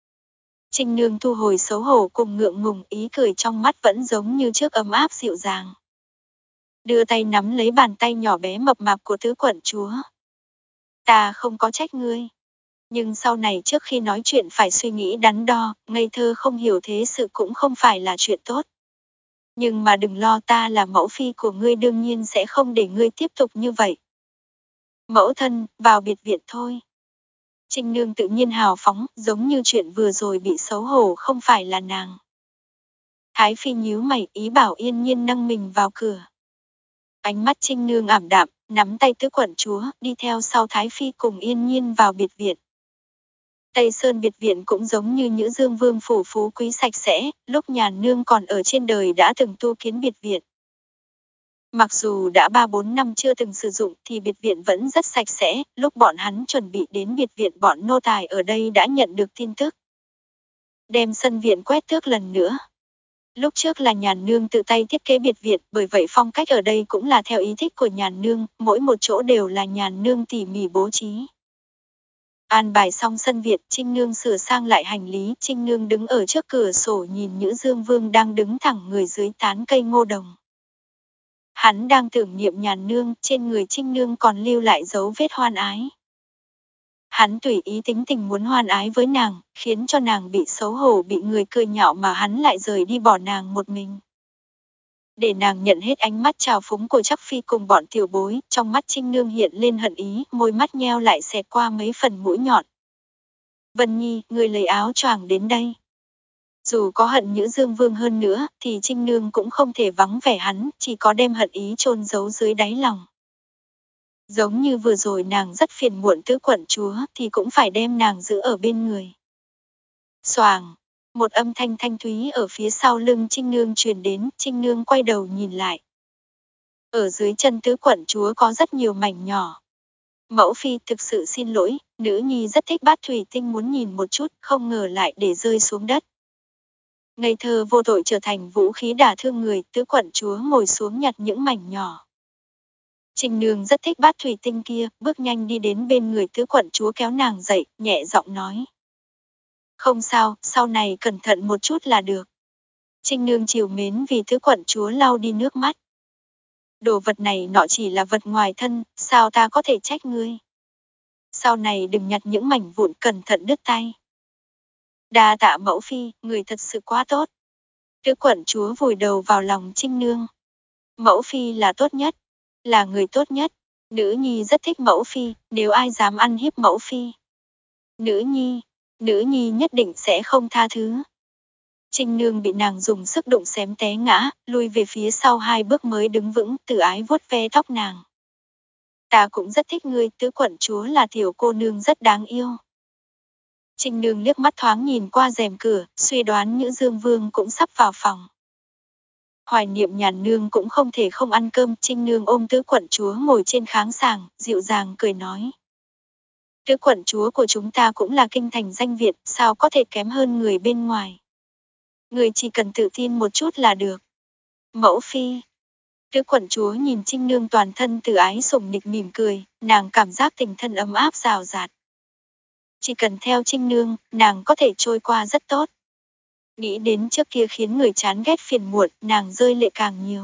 Trinh Nương thu hồi xấu hổ cùng ngượng ngùng, ý cười trong mắt vẫn giống như trước ấm áp dịu dàng. Đưa tay nắm lấy bàn tay nhỏ bé mập mạp của tứ quận chúa. Ta không có trách ngươi. Nhưng sau này trước khi nói chuyện phải suy nghĩ đắn đo, ngây thơ không hiểu thế sự cũng không phải là chuyện tốt. Nhưng mà đừng lo, ta là mẫu phi của ngươi đương nhiên sẽ không để ngươi tiếp tục như vậy. Mẫu thân, vào biệt viện thôi. Trinh Nương tự nhiên hào phóng, giống như chuyện vừa rồi bị xấu hổ không phải là nàng. Thái phi nhíu mày, ý bảo Yên Nhiên nâng mình vào cửa. Ánh mắt Trinh Nương ảm đạm, nắm tay tứ quận chúa, đi theo sau Thái phi cùng Yên Nhiên vào biệt viện. Tây Sơn biệt viện cũng giống như Nhữ Dương Vương phủ phú quý sạch sẽ, lúc nhà nương còn ở trên đời đã từng tu kiến biệt viện. Mặc dù đã ba bốn năm chưa từng sử dụng thì biệt viện vẫn rất sạch sẽ, lúc bọn hắn chuẩn bị đến biệt viện bọn nô tài ở đây đã nhận được tin tức. Đem sân viện quét tước lần nữa. Lúc trước là nhà nương tự tay thiết kế biệt viện, bởi vậy phong cách ở đây cũng là theo ý thích của nhà nương, mỗi một chỗ đều là nhà nương tỉ mỉ bố trí. An bài xong sân viện, Trinh Nương sửa sang lại hành lý, Trinh Nương đứng ở trước cửa sổ nhìn Nhữ Dương Vương đang đứng thẳng người dưới tán cây ngô đồng. Hắn đang tưởng niệm nhà nương, trên người Trinh Nương còn lưu lại dấu vết hoan ái. Hắn tùy ý tính tình muốn hoan ái với nàng, khiến cho nàng bị xấu hổ bị người cười nhạo mà hắn lại rời đi bỏ nàng một mình. Để nàng nhận hết ánh mắt trào phúng của Trắc Phi cùng bọn tiểu bối, trong mắt Trinh Nương hiện lên hận ý, môi mắt nheo lại xẹt qua mấy phần mũi nhọn. Vân Nhi, người lấy áo choàng đến đây. Dù có hận Nhữ Dương Vương hơn nữa, thì Trinh Nương cũng không thể vắng vẻ hắn, chỉ có đem hận ý chôn giấu dưới đáy lòng. Giống như vừa rồi nàng rất phiền muộn tứ quận chúa, thì cũng phải đem nàng giữ ở bên người. Xoàng, một âm thanh thanh thúy ở phía sau lưng Trinh Nương truyền đến, Trinh Nương quay đầu nhìn lại. Ở dưới chân tứ quận chúa có rất nhiều mảnh nhỏ. Mẫu phi, thực sự xin lỗi, nữ nhi rất thích bát thủy tinh muốn nhìn một chút, không ngờ lại để rơi xuống đất. Ngây thơ vô tội trở thành vũ khí đả thương người, tứ quận chúa ngồi xuống nhặt những mảnh nhỏ. Trinh Nương rất thích bát thủy tinh kia, bước nhanh đi đến bên người tứ quận chúa kéo nàng dậy, nhẹ giọng nói. Không sao, sau này cẩn thận một chút là được. Trinh Nương chiều mến vì tứ quận chúa lau đi nước mắt. Đồ vật này nọ chỉ là vật ngoài thân, sao ta có thể trách ngươi. Sau này đừng nhặt những mảnh vụn, cẩn thận đứt tay. Đa tạ mẫu phi, người thật sự quá tốt. Tứ quận chúa vùi đầu vào lòng Trinh Nương. Mẫu phi là tốt nhất, là người tốt nhất. Nữ nhi rất thích mẫu phi, nếu ai dám ăn hiếp mẫu phi. Nữ nhi, nữ nhi nhất định sẽ không tha thứ. Trinh Nương bị nàng dùng sức đụng xém té ngã, lui về phía sau hai bước mới đứng vững, Tử Ái vuốt ve tóc nàng. Ta cũng rất thích ngươi, tứ quận chúa là tiểu cô nương rất đáng yêu. Trinh Nương liếc mắt thoáng nhìn qua rèm cửa, suy đoán Nhữ Dương Vương cũng sắp vào phòng. Hoài niệm nhà nương cũng không thể không ăn cơm, Trinh Nương ôm tứ quận chúa ngồi trên kháng sàng, dịu dàng cười nói. Tứ quận chúa của chúng ta cũng là kinh thành danh Việt, sao có thể kém hơn người bên ngoài. Người chỉ cần tự tin một chút là được. Mẫu phi. Tứ quận chúa nhìn Trinh Nương toàn thân Từ Ái sủng nịch mỉm cười, nàng cảm giác tình thân ấm áp rào rạt. Chỉ cần theo Trinh Nương, nàng có thể trôi qua rất tốt. Nghĩ đến trước kia khiến người chán ghét phiền muộn, nàng rơi lệ càng nhiều.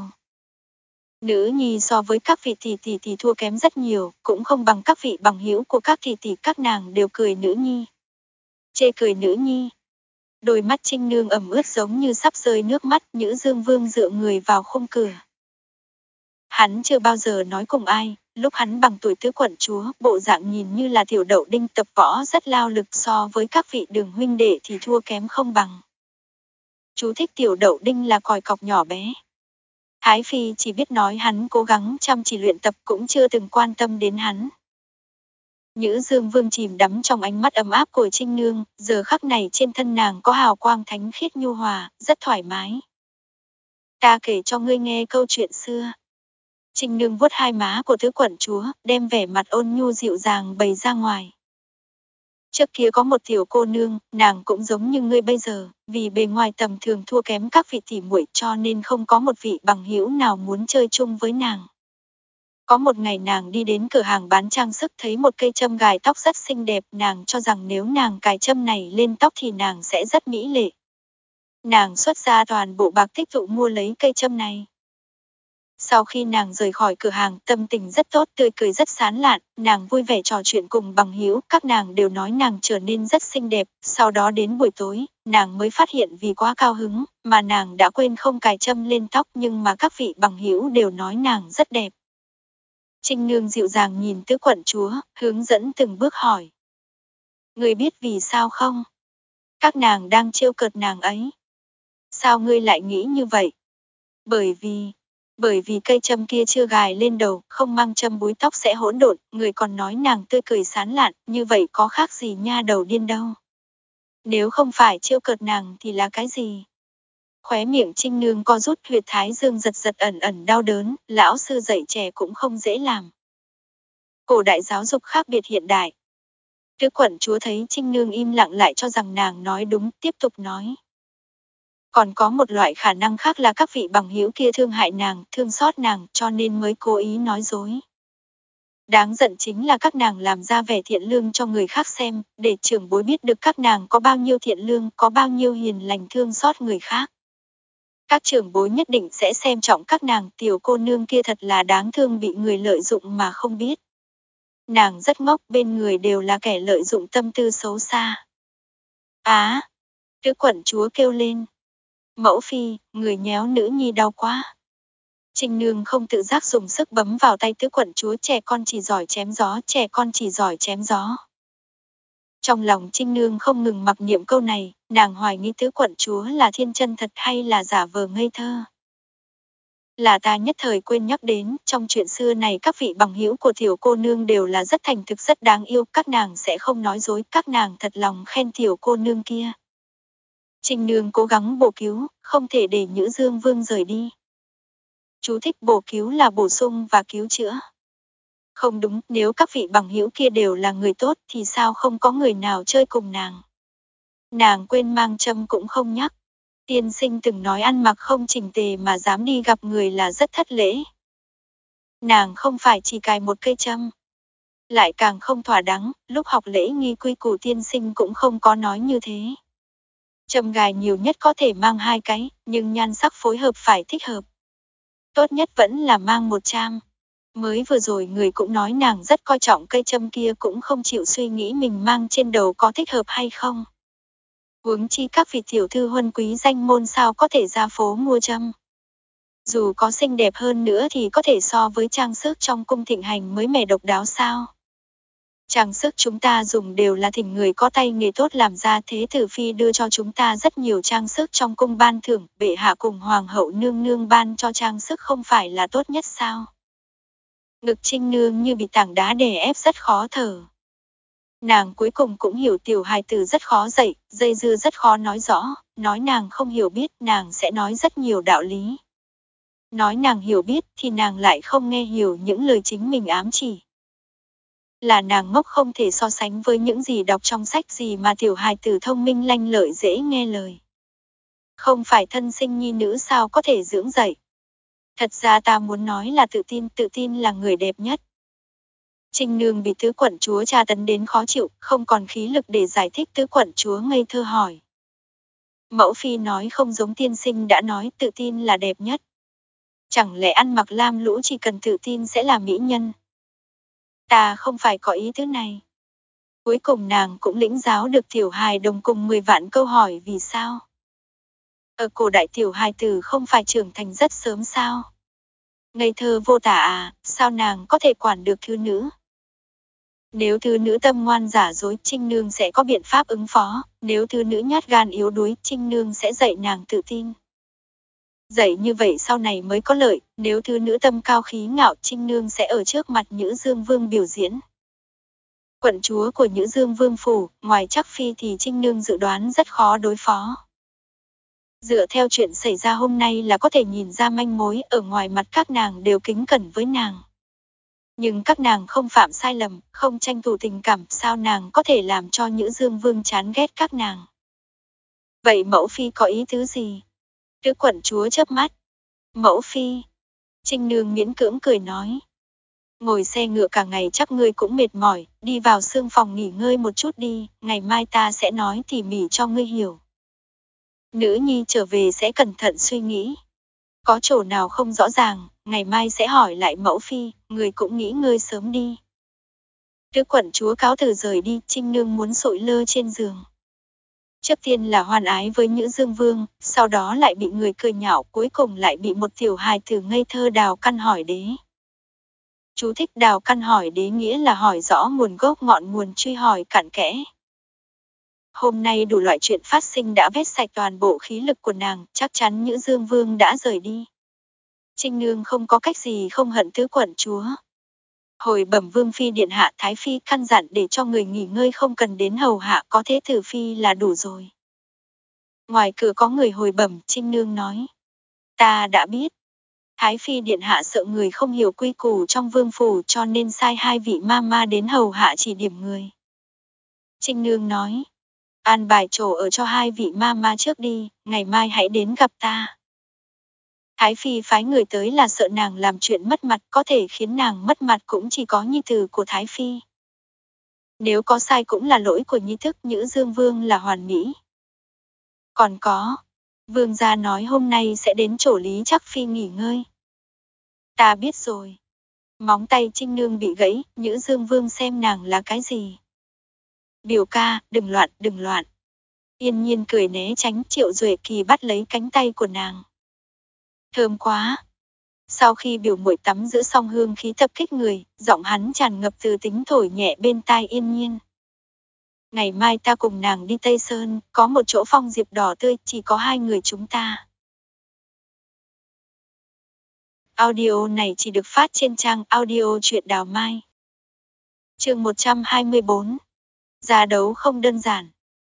Nữ nhi so với các vị tỷ tỷ thì thua kém rất nhiều, cũng không bằng các vị bằng hữu của các tỷ tỷ, các nàng đều cười nữ nhi. Chê cười nữ nhi. Đôi mắt Trinh Nương ẩm ướt giống như sắp rơi nước mắt, Nhữ Dương Vương dựa người vào khung cửa. Hắn chưa bao giờ nói cùng ai, lúc hắn bằng tuổi tứ quận chúa, bộ dạng nhìn như là tiểu đậu đinh, tập võ rất lao lực, so với các vị đường huynh đệ thì thua kém không bằng. Chú thích tiểu đậu đinh là còi cọc nhỏ bé. Thái Phi chỉ biết nói hắn cố gắng chăm chỉ luyện tập, cũng chưa từng quan tâm đến hắn. Nhữ Dương Vương chìm đắm trong ánh mắt ấm áp của Trinh Nương, giờ khắc này trên thân nàng có hào quang thánh khiết nhu hòa, rất thoải mái. Ta kể cho ngươi nghe câu chuyện xưa. Trinh Nương vuốt hai má của tứ quận chúa, đem vẻ mặt ôn nhu dịu dàng bày ra ngoài. Trước kia có một tiểu cô nương, nàng cũng giống như ngươi bây giờ, vì bề ngoài tầm thường thua kém các vị tỷ muội, cho nên không có một vị bằng hữu nào muốn chơi chung với nàng. Có một ngày nàng đi đến cửa hàng bán trang sức, thấy một cây châm gài tóc rất xinh đẹp, nàng cho rằng nếu nàng cài châm này lên tóc thì nàng sẽ rất mỹ lệ. Nàng xuất ra toàn bộ bạc tích tụ mua lấy cây châm này. Sau khi nàng rời khỏi cửa hàng, tâm tình rất tốt, tươi cười rất sán lạn, nàng vui vẻ trò chuyện cùng bằng hữu, các nàng đều nói nàng trở nên rất xinh đẹp, sau đó đến buổi tối, nàng mới phát hiện vì quá cao hứng, mà nàng đã quên không cài châm lên tóc, nhưng mà các vị bằng hữu đều nói nàng rất đẹp. Trinh Nương dịu dàng nhìn tứ quận chúa, hướng dẫn từng bước hỏi. Ngươi biết vì sao không? Các nàng đang trêu cợt nàng ấy. Sao ngươi lại nghĩ như vậy? Bởi vì, bởi vì cây châm kia chưa gài lên đầu, không mang châm búi tóc sẽ hỗn độn, người còn nói nàng tươi cười sán lạn, như vậy có khác gì nha đầu điên đâu. Nếu không phải trêu cợt nàng thì là cái gì? Khóe miệng Trinh Nương co rút, huyệt thái dương giật giật ẩn ẩn đau đớn, lão sư dạy trẻ cũng không dễ làm. Cổ đại giáo dục khác biệt hiện đại. Tứ quận chúa thấy Trinh Nương im lặng lại cho rằng nàng nói đúng, tiếp tục nói. Còn có một loại khả năng khác là các vị bằng hữu kia thương hại nàng, thương xót nàng, cho nên mới cố ý nói dối. Đáng giận chính là các nàng làm ra vẻ thiện lương cho người khác xem, để trưởng bối biết được các nàng có bao nhiêu thiện lương, có bao nhiêu hiền lành thương xót người khác. Các trưởng bối nhất định sẽ xem trọng các nàng, tiểu cô nương kia thật là đáng thương, bị người lợi dụng mà không biết. Nàng rất ngốc, bên người đều là kẻ lợi dụng tâm tư xấu xa. Á! À, tứ quận chúa kêu lên. Mẫu phi, người nhéo nữ nhi đau quá. Trinh Nương không tự giác dùng sức bấm vào tay tứ quận chúa, trẻ con chỉ giỏi chém gió, trẻ con chỉ giỏi chém gió. Trong lòng Trinh Nương không ngừng mặc niệm câu này, nàng hoài nghi tứ quận chúa là thiên chân thật hay là giả vờ ngây thơ. Là ta nhất thời quên nhắc đến, trong chuyện xưa này các vị bằng hữu của tiểu cô nương đều là rất thành thực, rất đáng yêu, các nàng sẽ không nói dối, các nàng thật lòng khen tiểu cô nương kia. Trinh Nương cố gắng bổ cứu, không thể để Nhữ Dương Vương rời đi. Chú thích bổ cứu là bổ sung và cứu chữa. Không đúng, nếu các vị bằng hữu kia đều là người tốt thì sao không có người nào chơi cùng nàng. Nàng quên mang châm cũng không nhắc. Tiên sinh từng nói ăn mặc không chỉnh tề mà dám đi gặp người là rất thất lễ. Nàng không phải chỉ cài một cây châm. Lại càng không thỏa đáng, lúc học lễ nghi quy củ tiên sinh cũng không có nói như thế. Châm gài nhiều nhất có thể mang hai cái, nhưng nhan sắc phối hợp phải thích hợp. Tốt nhất vẫn là mang một cham. Mới vừa rồi người cũng nói nàng rất coi trọng cây châm kia, cũng không chịu suy nghĩ mình mang trên đầu có thích hợp hay không. Huống chi các vị tiểu thư huân quý danh môn sao có thể ra phố mua châm. Dù có xinh đẹp hơn nữa thì có thể so với trang sức trong cung thịnh hành mới mẻ độc đáo sao. Trang sức chúng ta dùng đều là thỉnh người có tay nghề tốt làm ra, thế tử phi đưa cho chúng ta rất nhiều trang sức trong cung ban thưởng, bệ hạ cùng hoàng hậu nương nương ban cho trang sức không phải là tốt nhất sao. Ngực Trinh Nương như bị tảng đá đè ép, rất khó thở. Nàng cuối cùng cũng hiểu tiểu hài tử rất khó dạy, dây dưa rất khó nói rõ, nói nàng không hiểu biết nàng sẽ nói rất nhiều đạo lý. Nói nàng hiểu biết thì nàng lại không nghe hiểu những lời chính mình ám chỉ. Là nàng ngốc không thể so sánh với những gì đọc trong sách gì mà tiểu hài tử thông minh lanh lợi dễ nghe lời. Không phải thân sinh nhi nữ sao có thể dưỡng dạy. Thật ra ta muốn nói là tự tin, tự tin là người đẹp nhất. Trinh Nương bị tứ quận chúa tra tấn đến khó chịu, không còn khí lực để giải thích. Tứ quận chúa ngây thơ hỏi. Mẫu phi nói không giống tiên sinh đã nói tự tin là đẹp nhất. Chẳng lẽ ăn mặc lam lũ chỉ cần tự tin sẽ là mỹ nhân? Ta không phải có ý thứ này. Cuối cùng nàng cũng lĩnh giáo được tiểu hài đồng cùng mười vạn câu hỏi vì sao. Ở cổ đại tiểu hài tử không phải trưởng thành rất sớm sao? Ngây thơ vô tả à, sao nàng có thể quản được thư nữ? Nếu thư nữ tâm ngoan giả dối, Trinh Nương sẽ có biện pháp ứng phó, nếu thư nữ nhát gan yếu đuối, Trinh Nương sẽ dạy nàng tự tin. Dạy như vậy sau này mới có lợi, nếu thư nữ tâm cao khí ngạo, Trinh Nương sẽ ở trước mặt Nhữ Dương Vương biểu diễn. Quận chúa của Nhữ Dương Vương phủ, ngoài Trắc Phi thì Trinh Nương dự đoán rất khó đối phó. Dựa theo chuyện xảy ra hôm nay là có thể nhìn ra manh mối, ở ngoài mặt các nàng đều kính cẩn với nàng. Nhưng các nàng không phạm sai lầm, không tranh thủ tình cảm, sao nàng có thể làm cho Nhữ Dương Vương chán ghét các nàng. Vậy mẫu phi có ý tứ gì? Tứ quận chúa chớp mắt. Mẫu phi. Trinh Nương miễn cưỡng cười nói. Ngồi xe ngựa cả ngày chắc ngươi cũng mệt mỏi, đi vào sương phòng nghỉ ngơi một chút đi, ngày mai ta sẽ nói tỉ mỉ cho ngươi hiểu. Nữ nhi trở về sẽ cẩn thận suy nghĩ. Có chỗ nào không rõ ràng, ngày mai sẽ hỏi lại mẫu phi, người cũng nghỉ ngơi sớm đi. Tứ quận chúa cáo từ rời đi, Trinh Nương muốn sụi lơ trên giường. Trước tiên là hoan ái với Nhữ Dương Vương, sau đó lại bị người cười nhạo, cuối cùng lại bị một tiểu hài tử ngây thơ đào căn hỏi đế. Chú thích đào căn hỏi đế nghĩa là hỏi rõ nguồn gốc ngọn nguồn, truy hỏi cặn kẽ. Hôm nay đủ loại chuyện phát sinh đã vét sạch toàn bộ khí lực của nàng, chắc chắn Nhữ Dương Vương đã rời đi. Trinh Nương không có cách gì không hận tứ quận chúa. Hồi bẩm Vương Phi điện hạ, Thái Phi căn dặn để cho người nghỉ ngơi không cần đến hầu hạ, có thế Tử Phi là đủ rồi. Ngoài cửa có người hồi bẩm, Trinh Nương nói. Ta đã biết. Thái Phi điện hạ sợ người không hiểu quy củ trong vương phủ cho nên sai hai vị ma ma đến hầu hạ chỉ điểm người. Trinh Nương nói. An bài chỗ ở cho hai vị ma ma trước đi, ngày mai hãy đến gặp ta. Thái Phi phái người tới là sợ nàng làm chuyện mất mặt, có thể khiến nàng mất mặt cũng chỉ có nhi tử của Thái Phi. Nếu có sai cũng là lỗi của nhi thức, Nhữ Dương Vương là hoàn mỹ. Còn có, Vương gia nói hôm nay sẽ đến chỗ Lý Trắc Phi nghỉ ngơi. Ta biết rồi. Móng tay Trinh Nương bị gãy, Nhữ Dương Vương xem nàng là cái gì. Biểu ca, đừng loạn, đừng loạn. Yên Nhiên cười né tránh, Triệu Duệ Kỳ bắt lấy cánh tay của nàng. Thơm quá. Sau khi biểu muội tắm giữ xong hương khí tập kích người, giọng hắn tràn ngập từ tính thổi nhẹ bên tai Yên Nhiên. Ngày mai ta cùng nàng đi Tây Sơn, có một chỗ phong diệp đỏ tươi, chỉ có hai người chúng ta. Audio này chỉ được phát trên trang audio truyện Đào Mai. Chương một trăm hai mươi bốn. Giá đấu không đơn giản.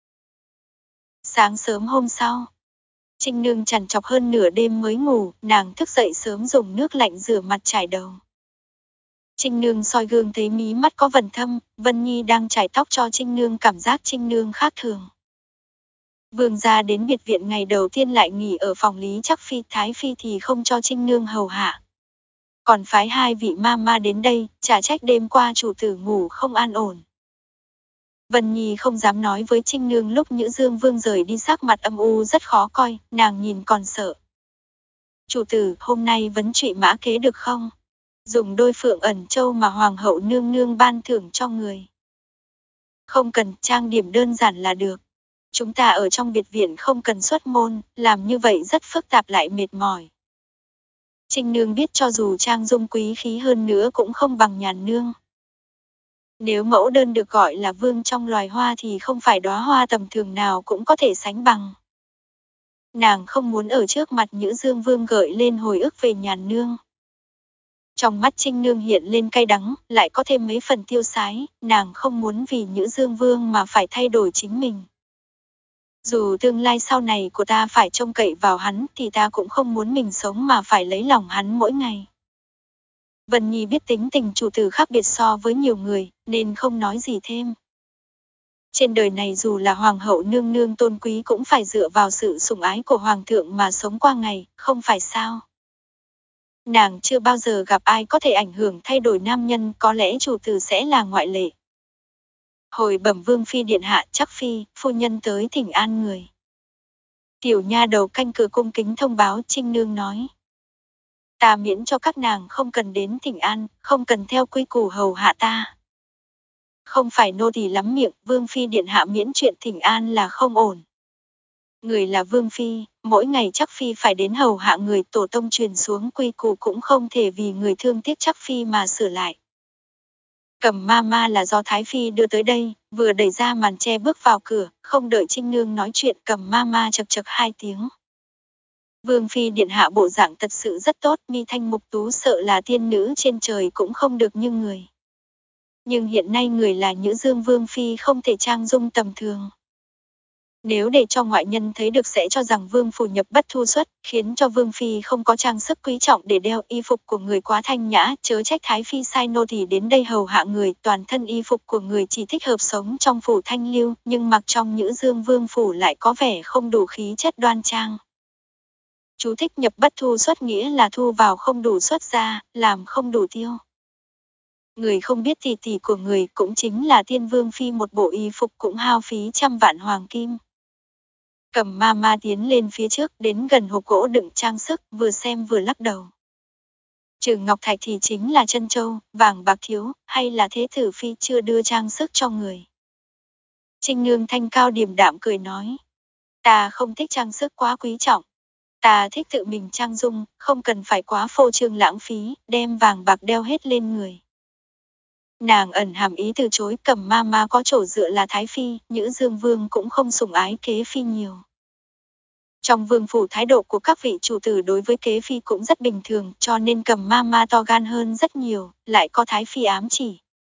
Sáng sớm hôm sau, Trinh Nương trằn trọc hơn nửa đêm mới ngủ, nàng thức dậy sớm dùng nước lạnh rửa mặt chải đầu. Trinh Nương soi gương thấy mí mắt có vần thâm, Vân Nhi đang chải tóc cho Trinh Nương cảm giác Trinh Nương khác thường. Vương gia đến biệt viện ngày đầu tiên lại nghỉ ở phòng Lý Trắc Phi, Thái Phi thì không cho Trinh Nương hầu hạ. Còn phái hai vị ma ma đến đây, chả trách đêm qua chủ tử ngủ không an ổn. Vân Nhi không dám nói với Trinh Nương lúc Nhữ Dương Vương rời đi, sắc mặt âm u rất khó coi, nàng nhìn còn sợ. Chủ tử, hôm nay vấn trụy mã kế được không? Dùng đôi phượng ẩn châu mà hoàng hậu nương nương ban thưởng cho người. Không cần, trang điểm đơn giản là được. Chúng ta ở trong biệt viện không cần xuất môn, làm như vậy rất phức tạp lại mệt mỏi. Trinh Nương biết cho dù trang dung quý khí hơn nữa cũng không bằng Nhàn Nương. Nếu mẫu đơn được gọi là vương trong loài hoa thì không phải đóa hoa tầm thường nào cũng có thể sánh bằng. Nàng không muốn ở trước mặt Nhữ Dương Vương gợi lên hồi ức về Nhàn Nương. Trong mắt Trinh Nương hiện lên cay đắng, lại có thêm mấy phần tiêu sái, nàng không muốn vì Nhữ Dương Vương mà phải thay đổi chính mình. Dù tương lai sau này của ta phải trông cậy vào hắn thì ta cũng không muốn mình sống mà phải lấy lòng hắn mỗi ngày. Vân Nhi biết tính tình chủ tử khác biệt so với nhiều người, nên không nói gì thêm. Trên đời này dù là hoàng hậu nương nương tôn quý cũng phải dựa vào sự sủng ái của hoàng thượng mà sống qua ngày, không phải sao? Nàng chưa bao giờ gặp ai có thể ảnh hưởng thay đổi nam nhân, có lẽ chủ tử sẽ là ngoại lệ. Hồi bẩm Vương Phi điện hạ, Trắc Phi, phu nhân tới thỉnh an người. Tiểu nha đầu canh cửa cung kính thông báo. Trinh Nương nói. Ta miễn cho các nàng không cần đến thỉnh an, không cần theo quy củ hầu hạ ta. Không phải nô tỳ lắm miệng, Vương Phi điện hạ miễn chuyện thỉnh an là không ổn. Người là Vương Phi, mỗi ngày Trắc Phi phải đến hầu hạ người, tổ tông truyền xuống quy củ cũng không thể vì người thương tiếc Trắc Phi mà sửa lại. Cầm ma ma là do Thái Phi đưa tới đây, vừa đẩy ra màn che bước vào cửa, không đợi Trinh Nương nói chuyện cầm ma ma chật chật hai tiếng. Vương Phi điện hạ bộ dạng thật sự rất tốt, mi thanh mục tú, sợ là tiên nữ trên trời cũng không được như người. Nhưng hiện nay người là Nhữ Dương Vương Phi không thể trang dung tầm thường. Nếu để cho ngoại nhân thấy được sẽ cho rằng Vương phủ nhập bất thu xuất, khiến cho Vương Phi không có trang sức quý trọng để đeo, y phục của người quá thanh nhã, chớ trách Thái Phi sai nô tỳ đến đây hầu hạ người, toàn thân y phục của người chỉ thích hợp sống trong phủ thanh lưu, nhưng mặc trong Nhữ Dương Vương phủ lại có vẻ không đủ khí chất đoan trang. Chú thích nhập bất thu xuất nghĩa là thu vào không đủ xuất ra, làm không đủ tiêu. Người không biết tỷ tỷ của người cũng chính là Tiên Vương Phi, một bộ y phục cũng hao phí trăm vạn hoàng kim. Cầm ma ma tiến lên phía trước, đến gần hộp gỗ đựng trang sức, vừa xem vừa lắc đầu. Trừ ngọc thạch thì chính là trân châu, vàng bạc thiếu, hay là thế tử phi chưa đưa trang sức cho người. Trinh Nương thanh cao điềm đạm cười nói. Ta không thích trang sức quá quý trọng. Ta thích tự mình trang dung, không cần phải quá phô trương lãng phí, đem vàng bạc đeo hết lên người. Nàng ẩn hàm ý từ chối. Cầm ma ma có chỗ dựa là Thái Phi, Nhữ Dương Vương cũng không sủng ái kế phi nhiều. Trong vương phủ thái độ của các vị chủ tử đối với kế phi cũng rất bình thường, cho nên Cầm ma ma to gan hơn rất nhiều, lại có Thái Phi ám chỉ.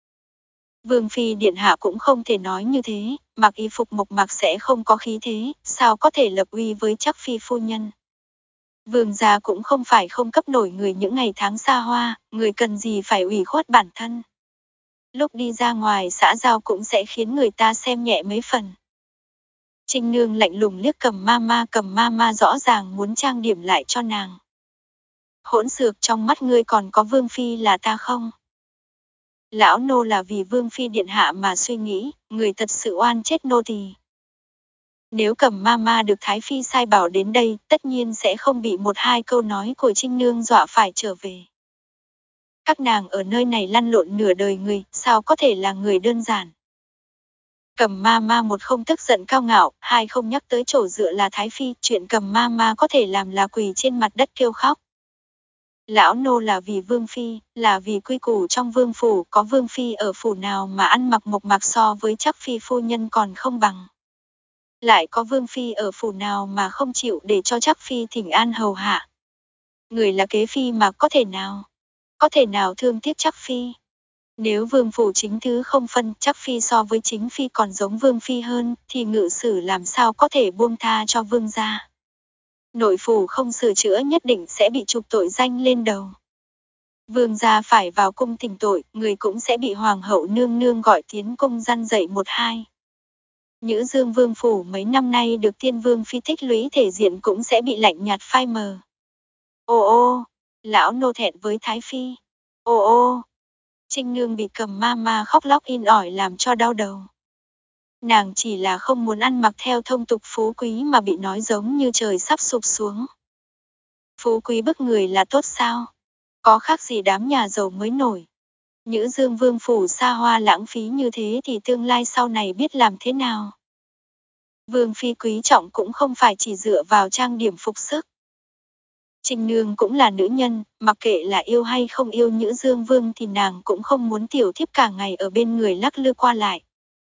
Vương phi điện hạ cũng không thể nói như thế, mặc y phục mộc mạc sẽ không có khí thế, sao có thể lập uy với chắc phi phu nhân. Vương gia cũng không phải không cấp nổi người những ngày tháng xa hoa, người cần gì phải ủy khuất bản thân. Lúc đi ra ngoài xã giao cũng sẽ khiến người ta xem nhẹ mấy phần. Trinh Nương lạnh lùng liếc Cầm ma ma. Cầm ma ma rõ ràng muốn trang điểm lại cho nàng. Hỗn xược, trong mắt ngươi còn có Vương phi là ta không? Lão nô là vì Vương phi điện hạ mà suy nghĩ, người thật sự oan chết nô tỳ. Nếu Cầm ma ma được Thái Phi sai bảo đến đây, tất nhiên sẽ không bị một hai câu nói của Trinh Nương dọa phải trở về. Các nàng ở nơi này lăn lộn nửa đời người, sao có thể là người đơn giản. Cầm ma ma một không tức giận cao ngạo, hai không nhắc tới chỗ dựa là Thái Phi, chuyện Cầm ma ma có thể làm là quỳ trên mặt đất kêu khóc. Lão nô là vì Vương phi, là vì quy củ trong vương phủ, có Vương phi ở phủ nào mà ăn mặc mộc mạc so với chắc phi phu nhân còn không bằng. Lại có Vương phi ở phủ nào mà không chịu để cho chắc phi thỉnh an hầu hạ. Người là kế phi mà có thể nào, có thể nào thương tiếc chắc phi. Nếu vương phủ chính thứ không phân, chắc phi so với chính phi còn giống vương phi hơn, thì ngự sử làm sao có thể buông tha cho vương gia. Nội phủ không sửa chữa nhất định sẽ bị trục tội danh lên đầu. Vương gia phải vào cung thỉnh tội, người cũng sẽ bị hoàng hậu nương nương gọi tiến cung răn dạy một hai. Nhữ Dương vương phủ mấy năm nay được tiên vương phi tích lũy thể diện cũng sẽ bị lạnh nhạt phai mờ. Ô ô, lão nô thẹn với Thái Phi. Ô ô, Trinh Nương bị Cầm ma ma khóc lóc in ỏi làm cho đau đầu. Nàng chỉ là không muốn ăn mặc theo thông tục phú quý mà bị nói giống như trời sắp sụp xuống. Phú quý bức người là tốt sao? Có khác gì đám nhà giàu mới nổi. Nhữ Dương vương phủ xa hoa lãng phí như thế thì tương lai sau này biết làm thế nào. Vương phi quý trọng cũng không phải chỉ dựa vào trang điểm phục sức. Trinh Nương cũng là nữ nhân, mặc kệ là yêu hay không yêu Nhữ Dương Vương thì nàng cũng không muốn tiểu thiếp cả ngày ở bên người lắc lư qua lại.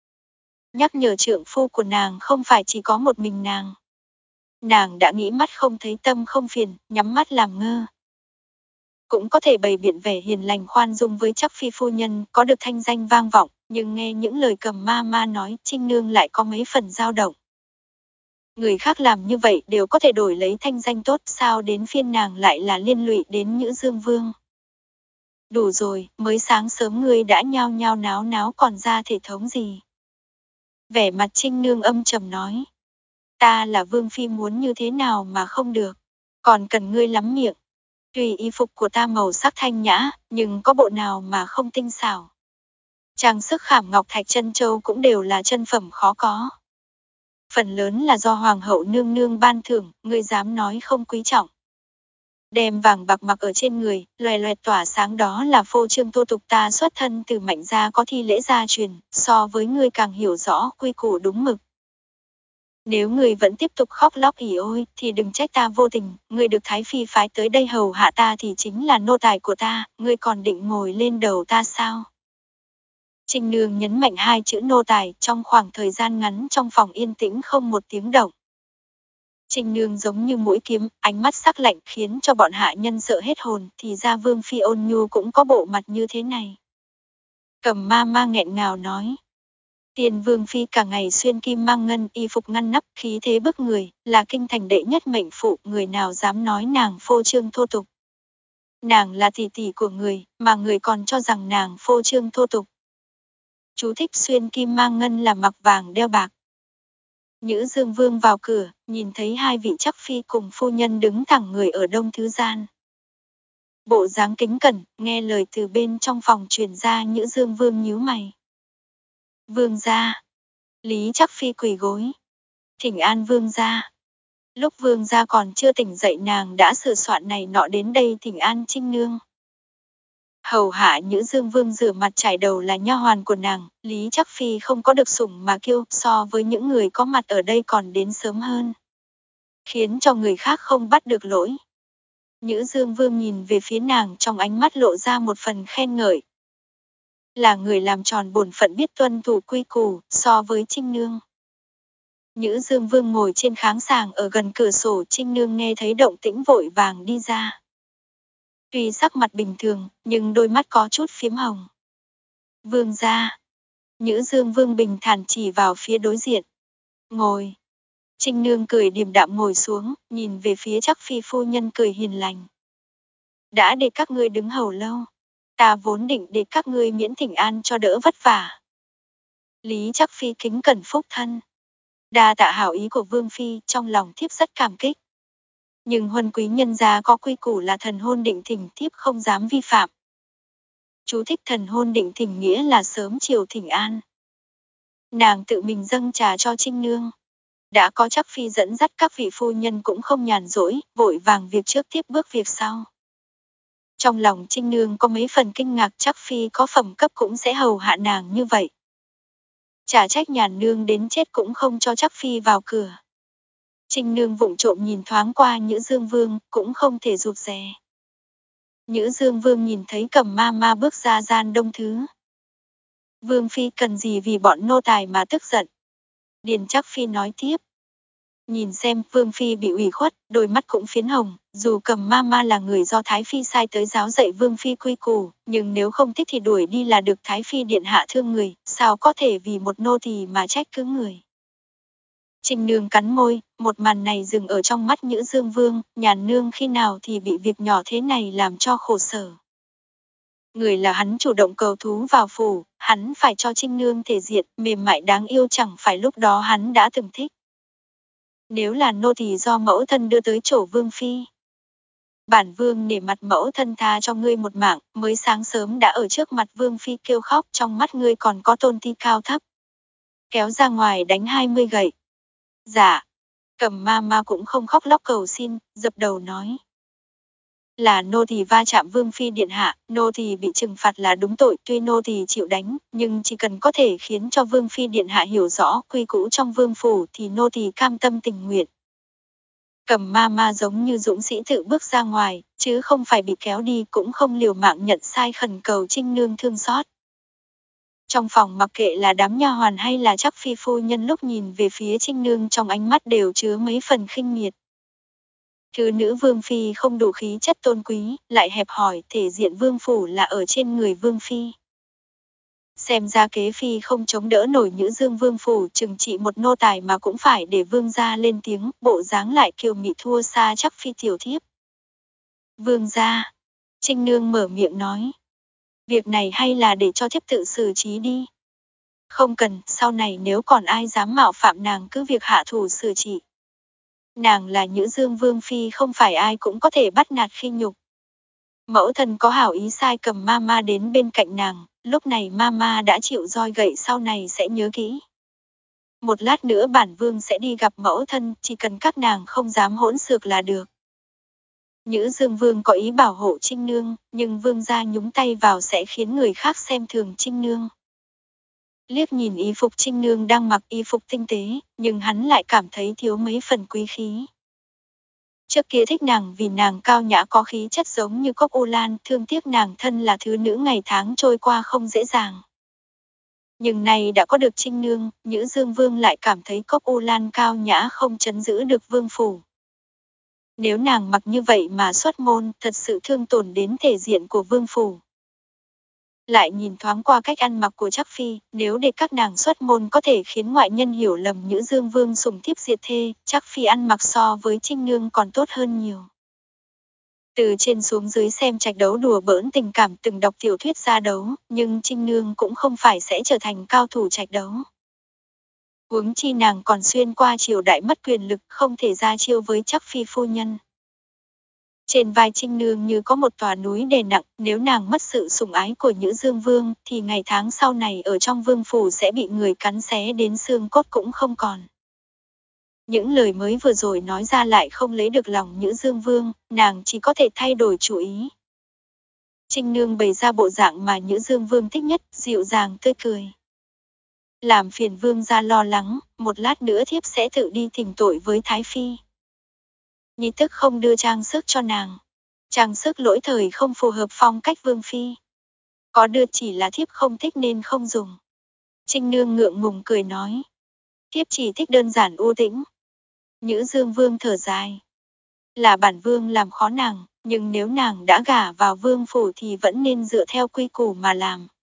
Nhắc nhở trượng phu của nàng không phải chỉ có một mình nàng. Nàng đã nghĩ mắt không thấy tâm không phiền, nhắm mắt làm ngơ. Cũng có thể bày biện vẻ hiền lành khoan dung với chắc phi phu nhân, có được thanh danh vang vọng, nhưng nghe những lời Cầm ma ma nói, Trinh Nương lại có mấy phần dao động. Người khác làm như vậy đều có thể đổi lấy thanh danh tốt, sao đến phiên nàng lại là liên lụy đến Nhữ Dương Vương. Đủ rồi, mới sáng sớm ngươi đã nhao nhao náo náo còn ra thể thống gì. Vẻ mặt Trinh Nương âm trầm nói. Ta là Vương phi muốn như thế nào mà không được, còn cần ngươi lắm miệng. Tùy y phục của ta màu sắc thanh nhã, nhưng có bộ nào mà không tinh xảo. Trang sức khảm ngọc thạch chân châu cũng đều là chân phẩm khó có. Phần lớn là do hoàng hậu nương nương ban thưởng, ngươi dám nói không quý trọng. Đem vàng bạc mặc ở trên người, loè loẹt tỏa sáng đó là phô trương thô tục, ta xuất thân từ Mạnh gia có thi lễ gia truyền, so với ngươi càng hiểu rõ quy củ đúng mực. Nếu ngươi vẫn tiếp tục khóc lóc ỉ ôi, thì đừng trách ta vô tình, ngươi được Thái Phi phái tới đây hầu hạ ta thì chính là nô tài của ta, ngươi còn định ngồi lên đầu ta sao? Trinh Nương nhấn mạnh hai chữ nô tài, trong khoảng thời gian ngắn trong phòng yên tĩnh không một tiếng động. Trinh Nương giống như mũi kiếm, ánh mắt sắc lạnh khiến cho bọn hạ nhân sợ hết hồn, thì ra Vương phi ôn nhu cũng có bộ mặt như thế này. Cầm ma ma nghẹn ngào nói. Tiền Vương phi cả ngày xuyên kim mang ngân, y phục ngăn nắp, khí thế bức người, là kinh thành đệ nhất mệnh phụ, người nào dám nói nàng phô trương thô tục. Nàng là tỷ tỷ của người, mà người còn cho rằng nàng phô trương thô tục. Chú thích xuyên kim mang ngân là mặc vàng đeo bạc. Nhữ Dương Vương vào cửa, nhìn thấy hai vị chắc phi cùng phu nhân đứng thẳng người ở đông thứ gian. Bộ dáng kính cẩn, nghe lời từ bên trong phòng truyền ra, Nhữ Dương Vương nhíu mày. Vương gia. Lý chắc phi quỳ gối. Thỉnh an vương gia. Lúc vương gia còn chưa tỉnh dậy nàng đã sửa soạn này nọ đến đây thỉnh an Trinh Nương. Hầu hạ Nhữ Dương Vương rửa mặt trải đầu là nha hoàn của nàng, Lý Trắc Phi không có được sủng mà kiêu, so với những người có mặt ở đây còn đến sớm hơn. Khiến cho người khác không bắt được lỗi. Nhữ Dương Vương nhìn về phía nàng trong ánh mắt lộ ra một phần khen ngợi. Là người làm tròn bổn phận biết tuân thủ quy củ, so với Trinh Nương. Nhữ Dương Vương ngồi trên kháng sàng ở gần cửa sổ, Trinh Nương nghe thấy động tĩnh vội vàng đi ra. Tuy sắc mặt bình thường, nhưng đôi mắt có chút phiếm hồng. Vương gia. Nhữ Dương Vương bình thản chỉ vào phía đối diện. Ngồi. Trinh Nương cười điềm đạm ngồi xuống, nhìn về phía Trắc Phi phu nhân cười hiền lành. Đã để các ngươi đứng hầu lâu. Ta vốn định để các ngươi miễn thỉnh an cho đỡ vất vả. Lý Trắc Phi kính cẩn phúc thân. Đa tạ hảo ý của Vương Phi, trong lòng thiếp rất cảm kích. Nhưng huân quý nhân gia có quy củ là thần hôn định thỉnh, thiếp không dám vi phạm. Chú thích thần hôn định thỉnh nghĩa là sớm chiều thỉnh an. Nàng tự mình dâng trà cho Trinh Nương. Đã có Trắc Phi dẫn dắt các vị phu nhân cũng không nhàn rỗi, vội vàng việc trước tiếp bước việc sau. Trong lòng Trinh Nương có mấy phần kinh ngạc, Trắc Phi có phẩm cấp cũng sẽ hầu hạ nàng như vậy. Chả trách nhàn nương đến chết cũng không cho Trắc Phi vào cửa. Trinh Nương vụng trộm nhìn thoáng qua Nhữ Dương Vương, cũng không thể rụt rè. Nhữ Dương Vương nhìn thấy Cẩm Ma Ma bước ra gian đông thứ. Vương Phi cần gì vì bọn nô tài mà tức giận. Điền Trắc Phi nói tiếp. Nhìn xem Vương Phi bị ủy khuất, đôi mắt cũng phiến hồng, dù Cẩm Ma Ma là người do Thái Phi sai tới giáo dạy Vương Phi quy củ, nhưng nếu không thích thì đuổi đi là được. Thái Phi điện hạ thương người, sao có thể vì một nô tỳ mà trách cứ người. Trinh Nương cắn môi, một màn này dừng ở trong mắt Nhữ Dương Vương, nhàn nương khi nào thì bị việc nhỏ thế này làm cho khổ sở. Người là hắn chủ động cầu thú vào phủ, hắn phải cho Trinh Nương thể diện, mềm mại đáng yêu, chẳng phải lúc đó hắn đã từng thích. Nếu là nô tỳ do mẫu thân đưa tới chỗ Vương Phi. Bản Vương nể mặt mẫu thân tha cho ngươi một mạng, mới sáng sớm đã ở trước mặt Vương Phi kêu khóc, trong mắt ngươi còn có tôn ti cao thấp. Kéo ra ngoài đánh hai mươi gậy. Dạ. Cẩm Ma Ma cũng không khóc lóc cầu xin, dập đầu nói. Là nô tỳ va chạm Vương Phi điện hạ, nô tỳ bị trừng phạt là đúng tội, tuy nô tỳ chịu đánh, nhưng chỉ cần có thể khiến cho Vương Phi điện hạ hiểu rõ quy củ trong vương phủ thì nô tỳ cam tâm tình nguyện. Cẩm Ma Ma giống như dũng sĩ tự bước ra ngoài, chứ không phải bị kéo đi, cũng không liều mạng nhận sai, khẩn cầu Trinh Nương thương xót. Trong phòng mặc kệ là đám nha hoàn hay là Trắc Phi phu nhân lúc nhìn về phía Trinh Nương trong ánh mắt đều chứa mấy phần khinh miệt. Thứ nữ Vương Phi không đủ khí chất tôn quý, lại hẹp hòi, thể diện vương phủ là ở trên người Vương Phi. Xem ra kế Phi không chống đỡ nổi Nhữ Dương Vương phủ, trừng trị một nô tài mà cũng phải để Vương gia lên tiếng, bộ dáng lại kiều mị thua xa Trắc Phi tiểu thiếp. Vương gia, Trinh Nương mở miệng nói. Việc này hay là để cho thiếp tự xử trí đi. Không cần, sau này nếu còn ai dám mạo phạm nàng cứ việc hạ thủ xử trị. Nàng là Nhữ Dương Vương Phi, không phải ai cũng có thể bắt nạt khi nhục. Mẫu thân có hảo ý sai Cẩm Ma Ma đến bên cạnh nàng, lúc này Ma Ma đã chịu roi gậy, sau này sẽ nhớ kỹ. Một lát nữa bản Vương sẽ đi gặp mẫu thân, chỉ cần các nàng không dám hỗn xược là được. Nhữ Dương Vương có ý bảo hộ Trinh Nương, nhưng Vương gia nhúng tay vào sẽ khiến người khác xem thường Trinh Nương. Liếc nhìn y phục Trinh Nương đang mặc, y phục tinh tế, nhưng hắn lại cảm thấy thiếu mấy phần quý khí. Trước kia thích nàng vì nàng cao nhã có khí chất giống như cốc ô lan, thương tiếc nàng thân là thứ nữ ngày tháng trôi qua không dễ dàng. Nhưng nay đã có được Trinh Nương, Nhữ Dương Vương lại cảm thấy cốc ô lan cao nhã không trấn giữ được vương phủ. Nếu nàng mặc như vậy mà xuất môn, thật sự thương tổn đến thể diện của vương phủ. Lại nhìn thoáng qua cách ăn mặc của Trắc Phi, nếu để các nàng xuất môn có thể khiến ngoại nhân hiểu lầm Nhữ Dương Vương sủng thiếp diệt thê, Trắc Phi ăn mặc so với Trinh Nương còn tốt hơn nhiều. Từ trên xuống dưới xem trạch đấu đùa bỡn tình cảm, từng đọc tiểu thuyết ra đấu, nhưng Trinh Nương cũng không phải sẽ trở thành cao thủ trạch đấu. Huống chi nàng còn xuyên qua triều đại mất quyền lực, không thể ra chiêu với Trắc Phi phu nhân. Trên vai Trinh Nương như có một tòa núi đè nặng, nếu nàng mất sự sủng ái của Nhữ Dương Vương, thì ngày tháng sau này ở trong vương phủ sẽ bị người cắn xé đến xương cốt cũng không còn. Những lời mới vừa rồi nói ra lại không lấy được lòng Nhữ Dương Vương, nàng chỉ có thể thay đổi chủ ý. Trinh Nương bày ra bộ dạng mà Nhữ Dương Vương thích nhất, dịu dàng tươi cười. Làm phiền Vương gia lo lắng, một lát nữa thiếp sẽ tự đi thỉnh tội với Thái Phi. Nhi tức không đưa trang sức cho nàng. Trang sức lỗi thời không phù hợp phong cách Vương Phi. Có đưa chỉ là thiếp không thích nên không dùng. Trinh Nương ngượng ngùng cười nói. Thiếp chỉ thích đơn giản u tĩnh. Nhữ Dương Vương thở dài. Là bản Vương làm khó nàng, nhưng nếu nàng đã gả vào Vương phủ thì vẫn nên dựa theo quy củ mà làm.